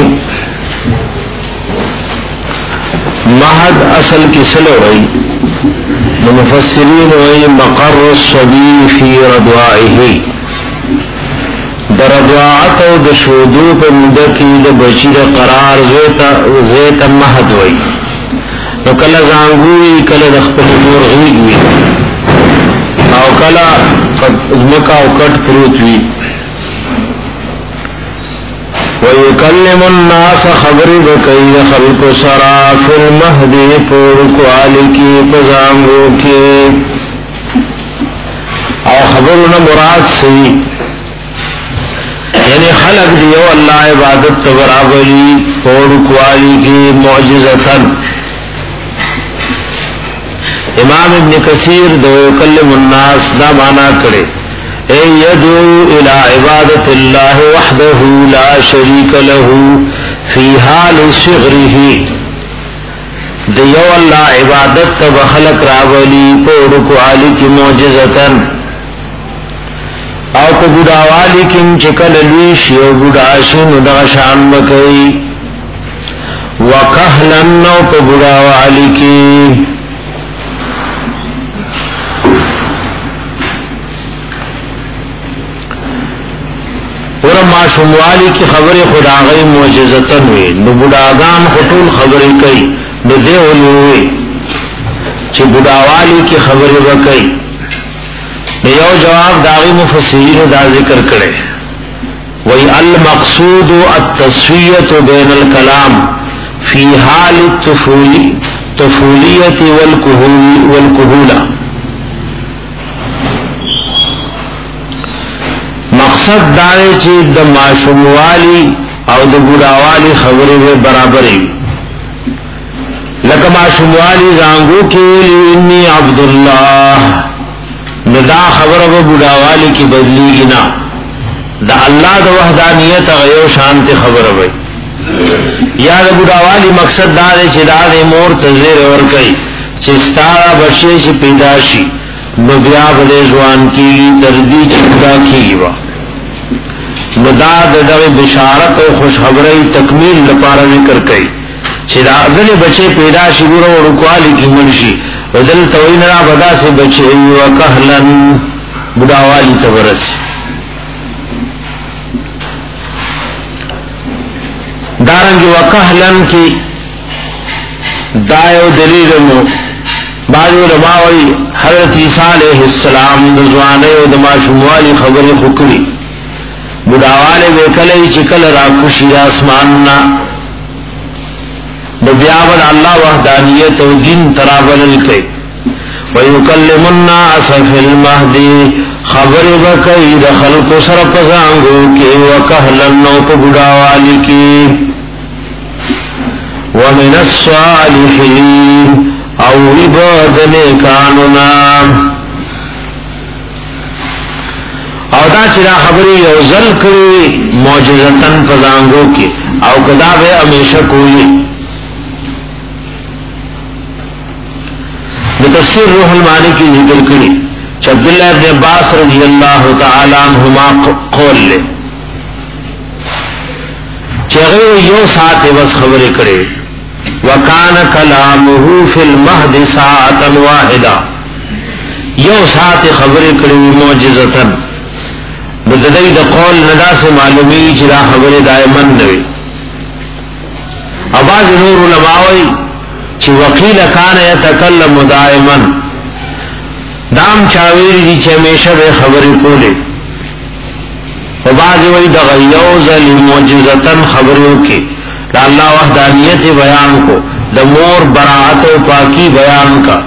مہد اصل کی سلو رہی مفسرین وی مقر الصبی فی رضوائه در رضاعت و د شودو پا مدکی د بچی د قرار زیت مہد وی نو کلا زانگوی کلا دخپل مور غیگوی او کلا ازمکا و کٹ پروتوی. وَيُكَلِّمُ النَّاسَ خبر بکئی خلق سرا فی المہدی پورکوالی کی پزانگو کی. او خبرنا مراد سی یعنی خلق دیو اللہ عبادت برابری پورکوالی کی معجزتاً. امام ابن کثیر دو یکلم الناس دا مانا کرے اے یدعو الى عبادت اللہ وحدہ لا شریک لہ فی حال صغرہ. دیو اللہ عبادت تب خلق راولی پورکوالی کی معجزتاً او کو بڑاوالی کم چکل لویش یو بڑاشن دغشان بکئی وکہلن او کو بڑاوالی کی معصوموالی کی خبر خدا غی معجزتن ہوئی نو بڑاگان خطول خبری کئی نو دیولی ہوئی چی بڑاوالی کی خبری بکئی نو یو جواب داغی مفسرین دا ذکر کرے وی المقصود التسویت بین الکلام فی حال الطفولیت والکہولہ. مقصد دارے چی دا معصوموالی او دا بڑاوالی خبری وی برابری لکا معصوموالی زانگو کی ویلی انی عبداللہ ندا خبر و بڑاوالی کی بدلی گنا دا اللہ دا وحدانیت غیو شانت خبر وی. یا دا بڑاوالی مقصد دارے چی دا دے مور تزیر ورکی چی ستارا بچے چی پیداشی نبیا بدے زوان کی تردی چی بڑا کی با مداد در بشارت و خوشخبری تکمیل لپارا ذکر کئی چی دا اگل بچے پیدا شبور و رکوالی کی منشی ودل توین را بدا سے بچے و کہلن بڑاوالی تبرس. دارنگی و کہلن کی دائیو دلیل مو بعض علماء حضرت عیسیٰ علیہ السلام دزوانے و دماشموالی خبر خکری بڑاوالے بے کلی چکل راکوشی آسماننا ببیابد اللہ وحدانیت و دین ترابلل کے. ویکلم الناس فی المہدی خبر بکئی دخل کو سرپزانگو کے وکہلن نوپ بڑاوالی کی ومن الصالحین او عباد نیکاننا. او دا چرا خبری یوزل کری معجزتاً پزانگو کی او کدا بے امیشہ کوئی. بتفسیر روح المانی کی ذکر کری چھ عبداللہ ابن عباس رضی اللہ تعالی عنہما قول لے چغیر یو ساتھ بس خبری کرے وکان کلامہو فی المہد ساعتا واحدا یو ساتھ خبری کری معجزتاً بددئی دا قول ندا سے معلومی چرا خبر دائمن نوی. اباز نور علماوی چی وقیل کان یتکلم دائمن دام چاویر دی چی ہمیشہ بے خبری کولے اباز وی دا غیوز لی معجزتاً خبریوں کی دا اللہ وحدانیت بیان کو دا مور براعت و پاکی بیان کا.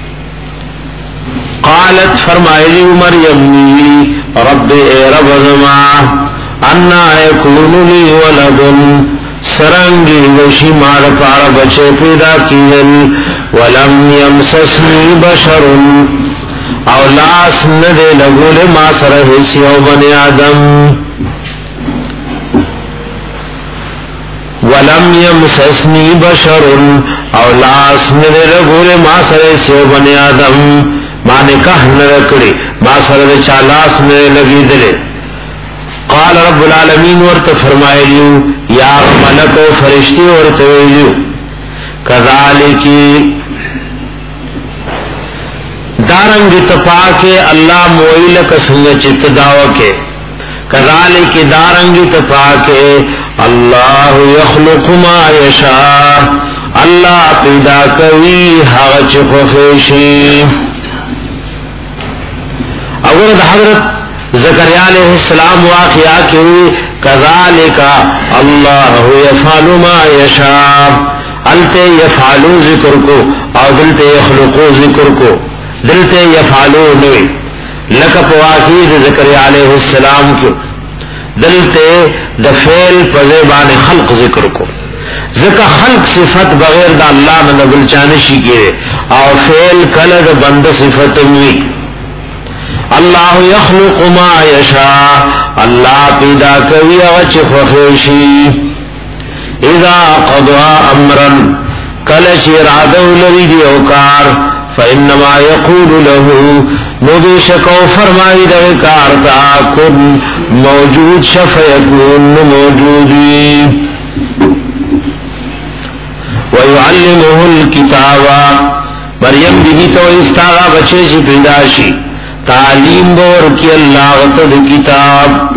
قالت فرمائلی مریم رب اے رب زمان انا یکون لی ولدن سرنگی وشی مال پارا بچے پیدا کیل ولم یمسسنی بشر او لاس ندے لگول ما سر حسی او بنی آدم ولم ولم یمسسنی بشر او لاس نرے لگول ما سرے سیو بنی آدم ما نکاح نرکڑی ما سرے چا لاس نرے لگی دلے قال رب العالمین ورت فرمائے لیو یا ملک و فرشتی ورت ویلیو کذالکی دارنگی تپاکے اللہ موئیل کسنگ چت داوکے کذالکی دارنگی تپاکے اللہ یخلق ما یشاء اللہ پیدا کوي هغه چې خوښي. اور حضرت زکریا علیہ السلام واقعہ کې کذالک اللہ یفعل ما یشاء التے یفعلو ذکر کو او دلتے یخلقو ذکر کو دلتے یفعلو نوی لکپ واقعی زکریا علیہ السلام کی دلتے دفعل پزیبان خلق ذکر کو ذکر خلق صفت بغیر دا اللہ نے بلچانشی کی اور فعل کلد بند صفت ہوئی. اللہ یخلق ما یشاء اللہ پیدا کوي اچ خوشی اذا قضا امرا کلش ارادو لری دی اوکار فانما یقول له نبیشک او فرمائی دے کار دا کن موجود شف یکون موجودی ویعلمه الکتاب مریم بی بی تو استاغا بچے چی پیداشی تعلیم بور کی اللہ غتد کتاب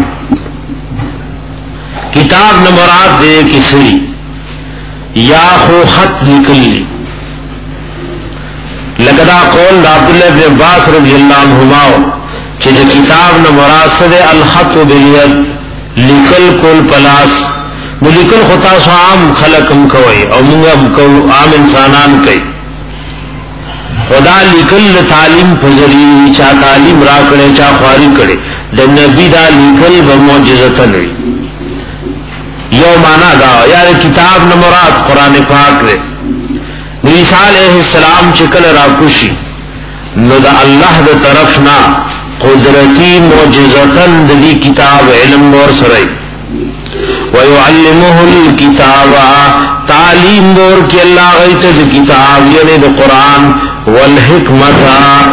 کتاب نمرات دے کسی یا خو خط نکلی لگدا قول دا عبداللہ بن عباس رضی اللہ عنہماؤ چھے کتاب نمرات سے الخط بالید لکل کل پلاس ملکل خطا سو عام خلقم کوئی او منگا عام انسانان کئی خدا لکل تعلیم پزری چا تعلیم را کرے چا خواری کرے دا نبی دا لکل بموجزتن ہوئی یو مانا دا یار کتاب نمرات قرآن پاک رے عیسیٰ علیہ السلام چکل راکوشی نو دا اللہ دا طرفنا قدرتی موجزتن دی کتاب علم نور سرائی وَيُعَلِّمُهُ الْكِتَابَ تعلیم دور کی اللہ غیت دی کتاب یعنی دی قرآن والحکمت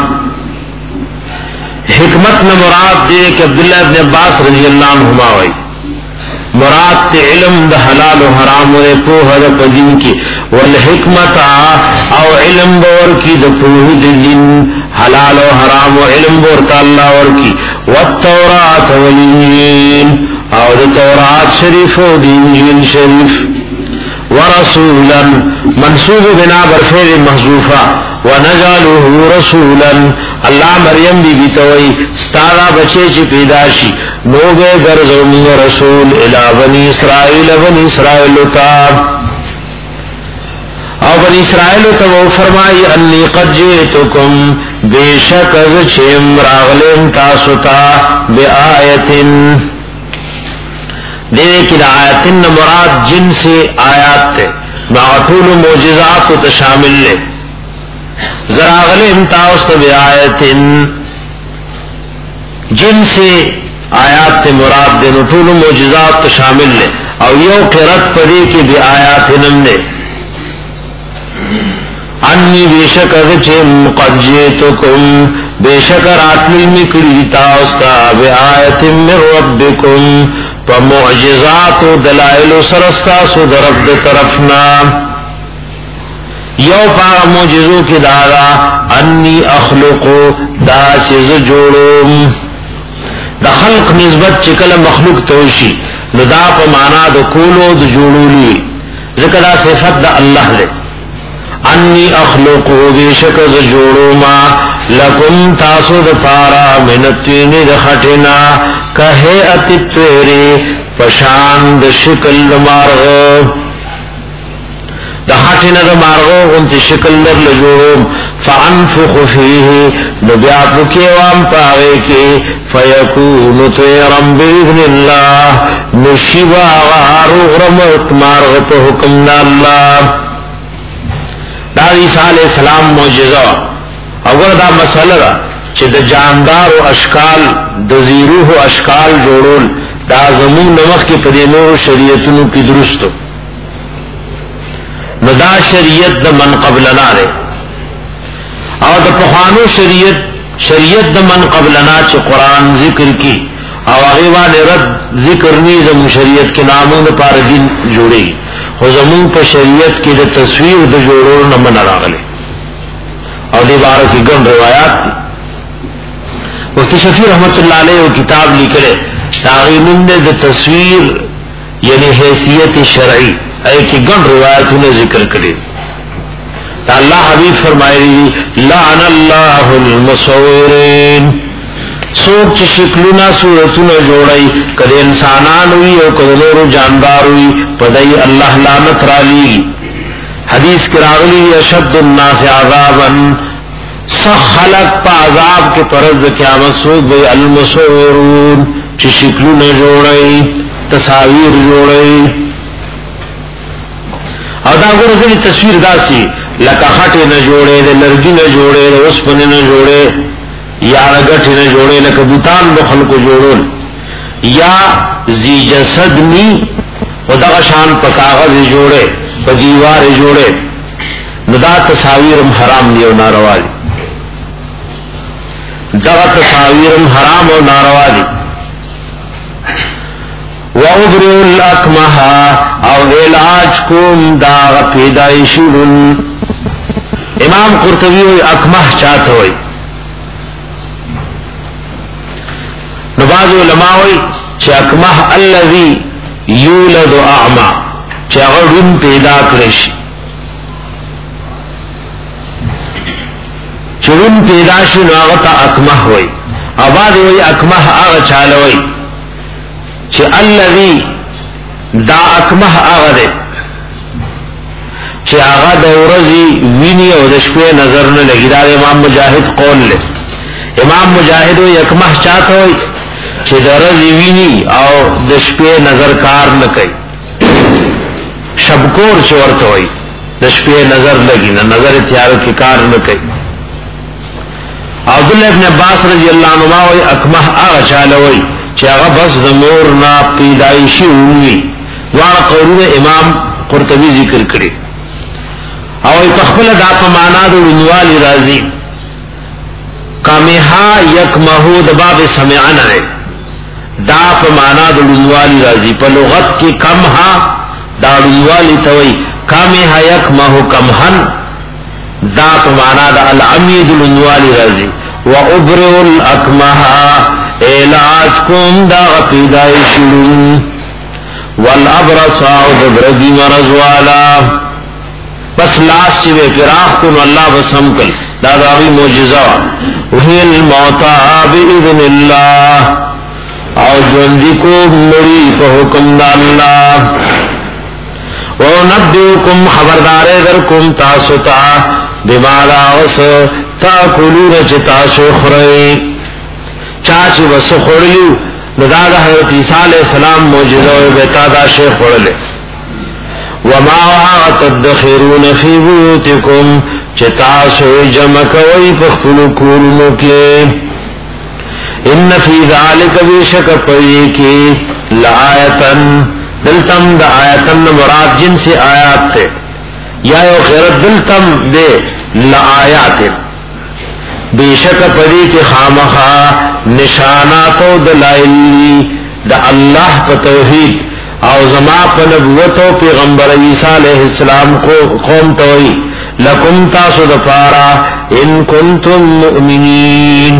حکمت نے مراد دے کہ عبداللہ ابن عباس رضی اللہ عنہما ہوئی مراد تے علم دا حلال و حرام و پوہ دا پدین کی والحکمت او علم دور کی دا پوہ دین حلال و حرام و علم دور تا اللہ ور کی والتورات والانجیل او دا تورات شریف و انجیل شریف ورسولا منصوب بنا برفعل محذوفہ ونجعله رسولا اللہ مریم بی بی توئی ستارا بچے چی پیداشی نوگے گرزون رسول الى بنی اسرائیل بنی اسرائیل تا او بنی اسرائیل تا وہ فرمائی انی قد جیتکم بے شک از چیم راغلین تاسوتا بے آیتن دے کی آیتن مراد جن سے آیات تے معطول موجزات تو شامل لے زراغل امتاوست بی آیتن جن سے آیات تے مراد دے نطول موجزات تو شامل لے او یو قرت پدی کی بی آیاتنم نے انی بیشک اغچم قد جیتکم بیشک راتل مکری تاوستا بی آیتن من ربکم پا معجزات و دلائل و سرستاسو درب دے طرفنا یو پا معجزو کی دارا انی اخلقو دا چیز جوڑوں دا خلق نسبت چکل مخلوق توشی نو دا پا مانا دا کولو دا جوڑو لی ذکر دا صفت دا اللہ لے انی اخلقو بیشک دا جوڑو ما لکم تاسو دا پارا منتین دا خٹنا کہے اتی تیرے پشان دا شکل دا مارغ دا خاتنا دا مارغو انتی شکل در لجوم فانفخ فیه نبیات کیوام پاگے کے فیکون تیرم بیذن اللہ نشیبا غارو غرمت مارغ پا حکم دا اللہ دا عیسیٰ علیہ السلام موجزہ اگر دا مسئلہ دا چھ دا جاندار و اشکال دا زیروح و اشکال جوڑول دا زمون نمخ کی پدینور شریعتنو کی درستو ندا شریعت د من قبلنا ده او د پخوانو شریعت شریعت د من قبلنا چې قران ذکر کی او هغه باندې رد ذکر نی زمو شریعت کې نامونه پر دین جوړي خو زمون په شریعت کې د تصویر د جوړولو نه من راغله او دې باره کې ګڼ روایت دي مفتی شفیع رحمت الله علیه کتاب لیکل تعین د تصویر یعنی حیثیت شرعی اے کی ګڼ روایتونه ذکر کړي اللہ حبیب فرمائے لعن اللہ المصورین سوک چی شکلنا صورتنا جوڑائی کد انسانان ہوئی او کد نور جاندار ہوئی پدائی اللہ لعنت را لی حدیث کی راغلی اشد الناس عذابا سخ خلق پا عذاب کے پرز قیامت سوک بھئی المصورون چی شکلنا جوڑائی تصاویر جوڑائی او دا گو رسلی تصویر دا سی لکا خٹی نہ جوڑے دے لرگی نہ جوڑے دے اسپنے نہ جوڑے یا رگٹی نہ جوڑے لکا بوتان بخل کو جوڑول یا زی جسد نی و دا شان پا کاغذ جوڑے پا دیوار جوڑے ندا تصاویرم حرام دی و ناروا دی دا تصاویرم حرام و ناروا دی وَأُبْرِئُ الْأَكْمَحَ او علاج کم داغ پیدائشن امام قرطبی ہوئی اکمح چاہتا ہوئی نباز علماء ہوئی چھ اکمح اللذی یولد اعما چھ اغرن پیدا کرش چھ رن پیدا شن آغتا اکمح ہوئی آباد ہوئی اکمح آغا چالا ہوئی چھ اللذی دا اکمح آغا دے چھ آغا دا ورزی وینی او دشپے نظر نہ لگی دا امام مجاہد قول لے امام مجاہد ہوئی اکمح چاہتا ہوئی چھ دا رزی وینی او دشپے نظر کار نہ کئی شبکور چورتا ہوئی دشپے نظر لگی نہ نظر اتیار کی کار نہ کئی عبداللہ ابن عباس رضی اللہ عنہ ہوئی اکمح آغا چاہتا ہوئی چھ آغا بس دمور نا پیدائشی ہوئی وہاں قولون امام قرطبی ذکر کرے او تخبل دا پمانا دو انوالی رازی کامہا یک محود باب سمعن ہے دا پمانا دو انوالی رازی پا لغت کی کمہا دا انوالی توئی کامہا یک محو کمہن دا پمانا دا العمید انوالی رازی وَأُبْرِئُ الْأَكْمَحَ علاج کم دا پیدائشن والابرصا دبرگی مرض والا بس لاس چوے فراق کن اللہ بسم کل داداوی موجزہ وہی الموتا بإذن اللہ او جوندی کو مری پہ حکم دا اللہ ونبیوکم خبردارے درکم تاستا بمالا وس تاکلون چتاسو خرئی چاچی بس خورلیو ندادا حضرت عیسیٰ علیہ السلام موجزہ و بیتا دا شیخ خورلے وما وعا تدخرون فی بوتکم چتاسو جمکوئی پخفلو کولنو کے ان فی ذالک بیشک پئی کی لآیتن دلتم دا آیتن مراد جن سے آیات تے یا یو خیرت دلتم دے لآیاتن بیشک پدی کی خامخا نشانات و دلائلی دا اللہ پا توحید او زما پا نبوت و پیغمبر عیسیٰ علیہ السلام کو قوم توئی لکم تاسو دفارا ان کنتم مؤمنین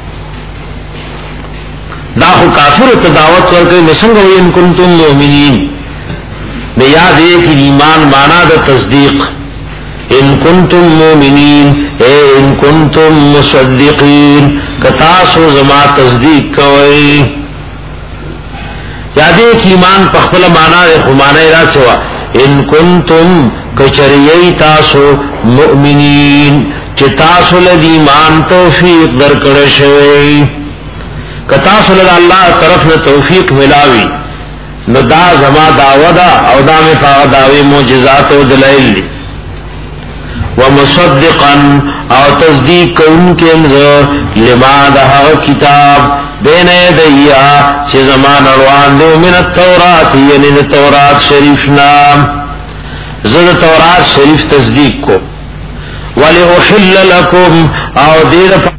دا خو کافر تداوت ورکے مسنگ ہوئی ان کنتم مؤمنین میں یاد ہے کہ ایمان مانا دا تصدیق ان کنتم مومنین اے ان کنتم مصدقین کتاسو زما تصدیق کوئی یاد ایک ایمان پخپل مانا دے خمانا را سوا ان کنتم کچریئی تاسو مؤمنین چی تاسو لد ایمان توفیق در کرشوئی کتاسو لد اللہ طرف نا توفیق ملاوی نو دا زما دعوی دا او دا میں پاغ دعوی موجزات و دلائل لی ومصدقا او تصدیق ان کے انظر لما دہا کتاب بین ایدیا چی زمان روان دو من التورات یعنی التورات شریفنا زد تورات شریف تصدیق کو وَلِأُحِلَّ لَكُمْ او دیر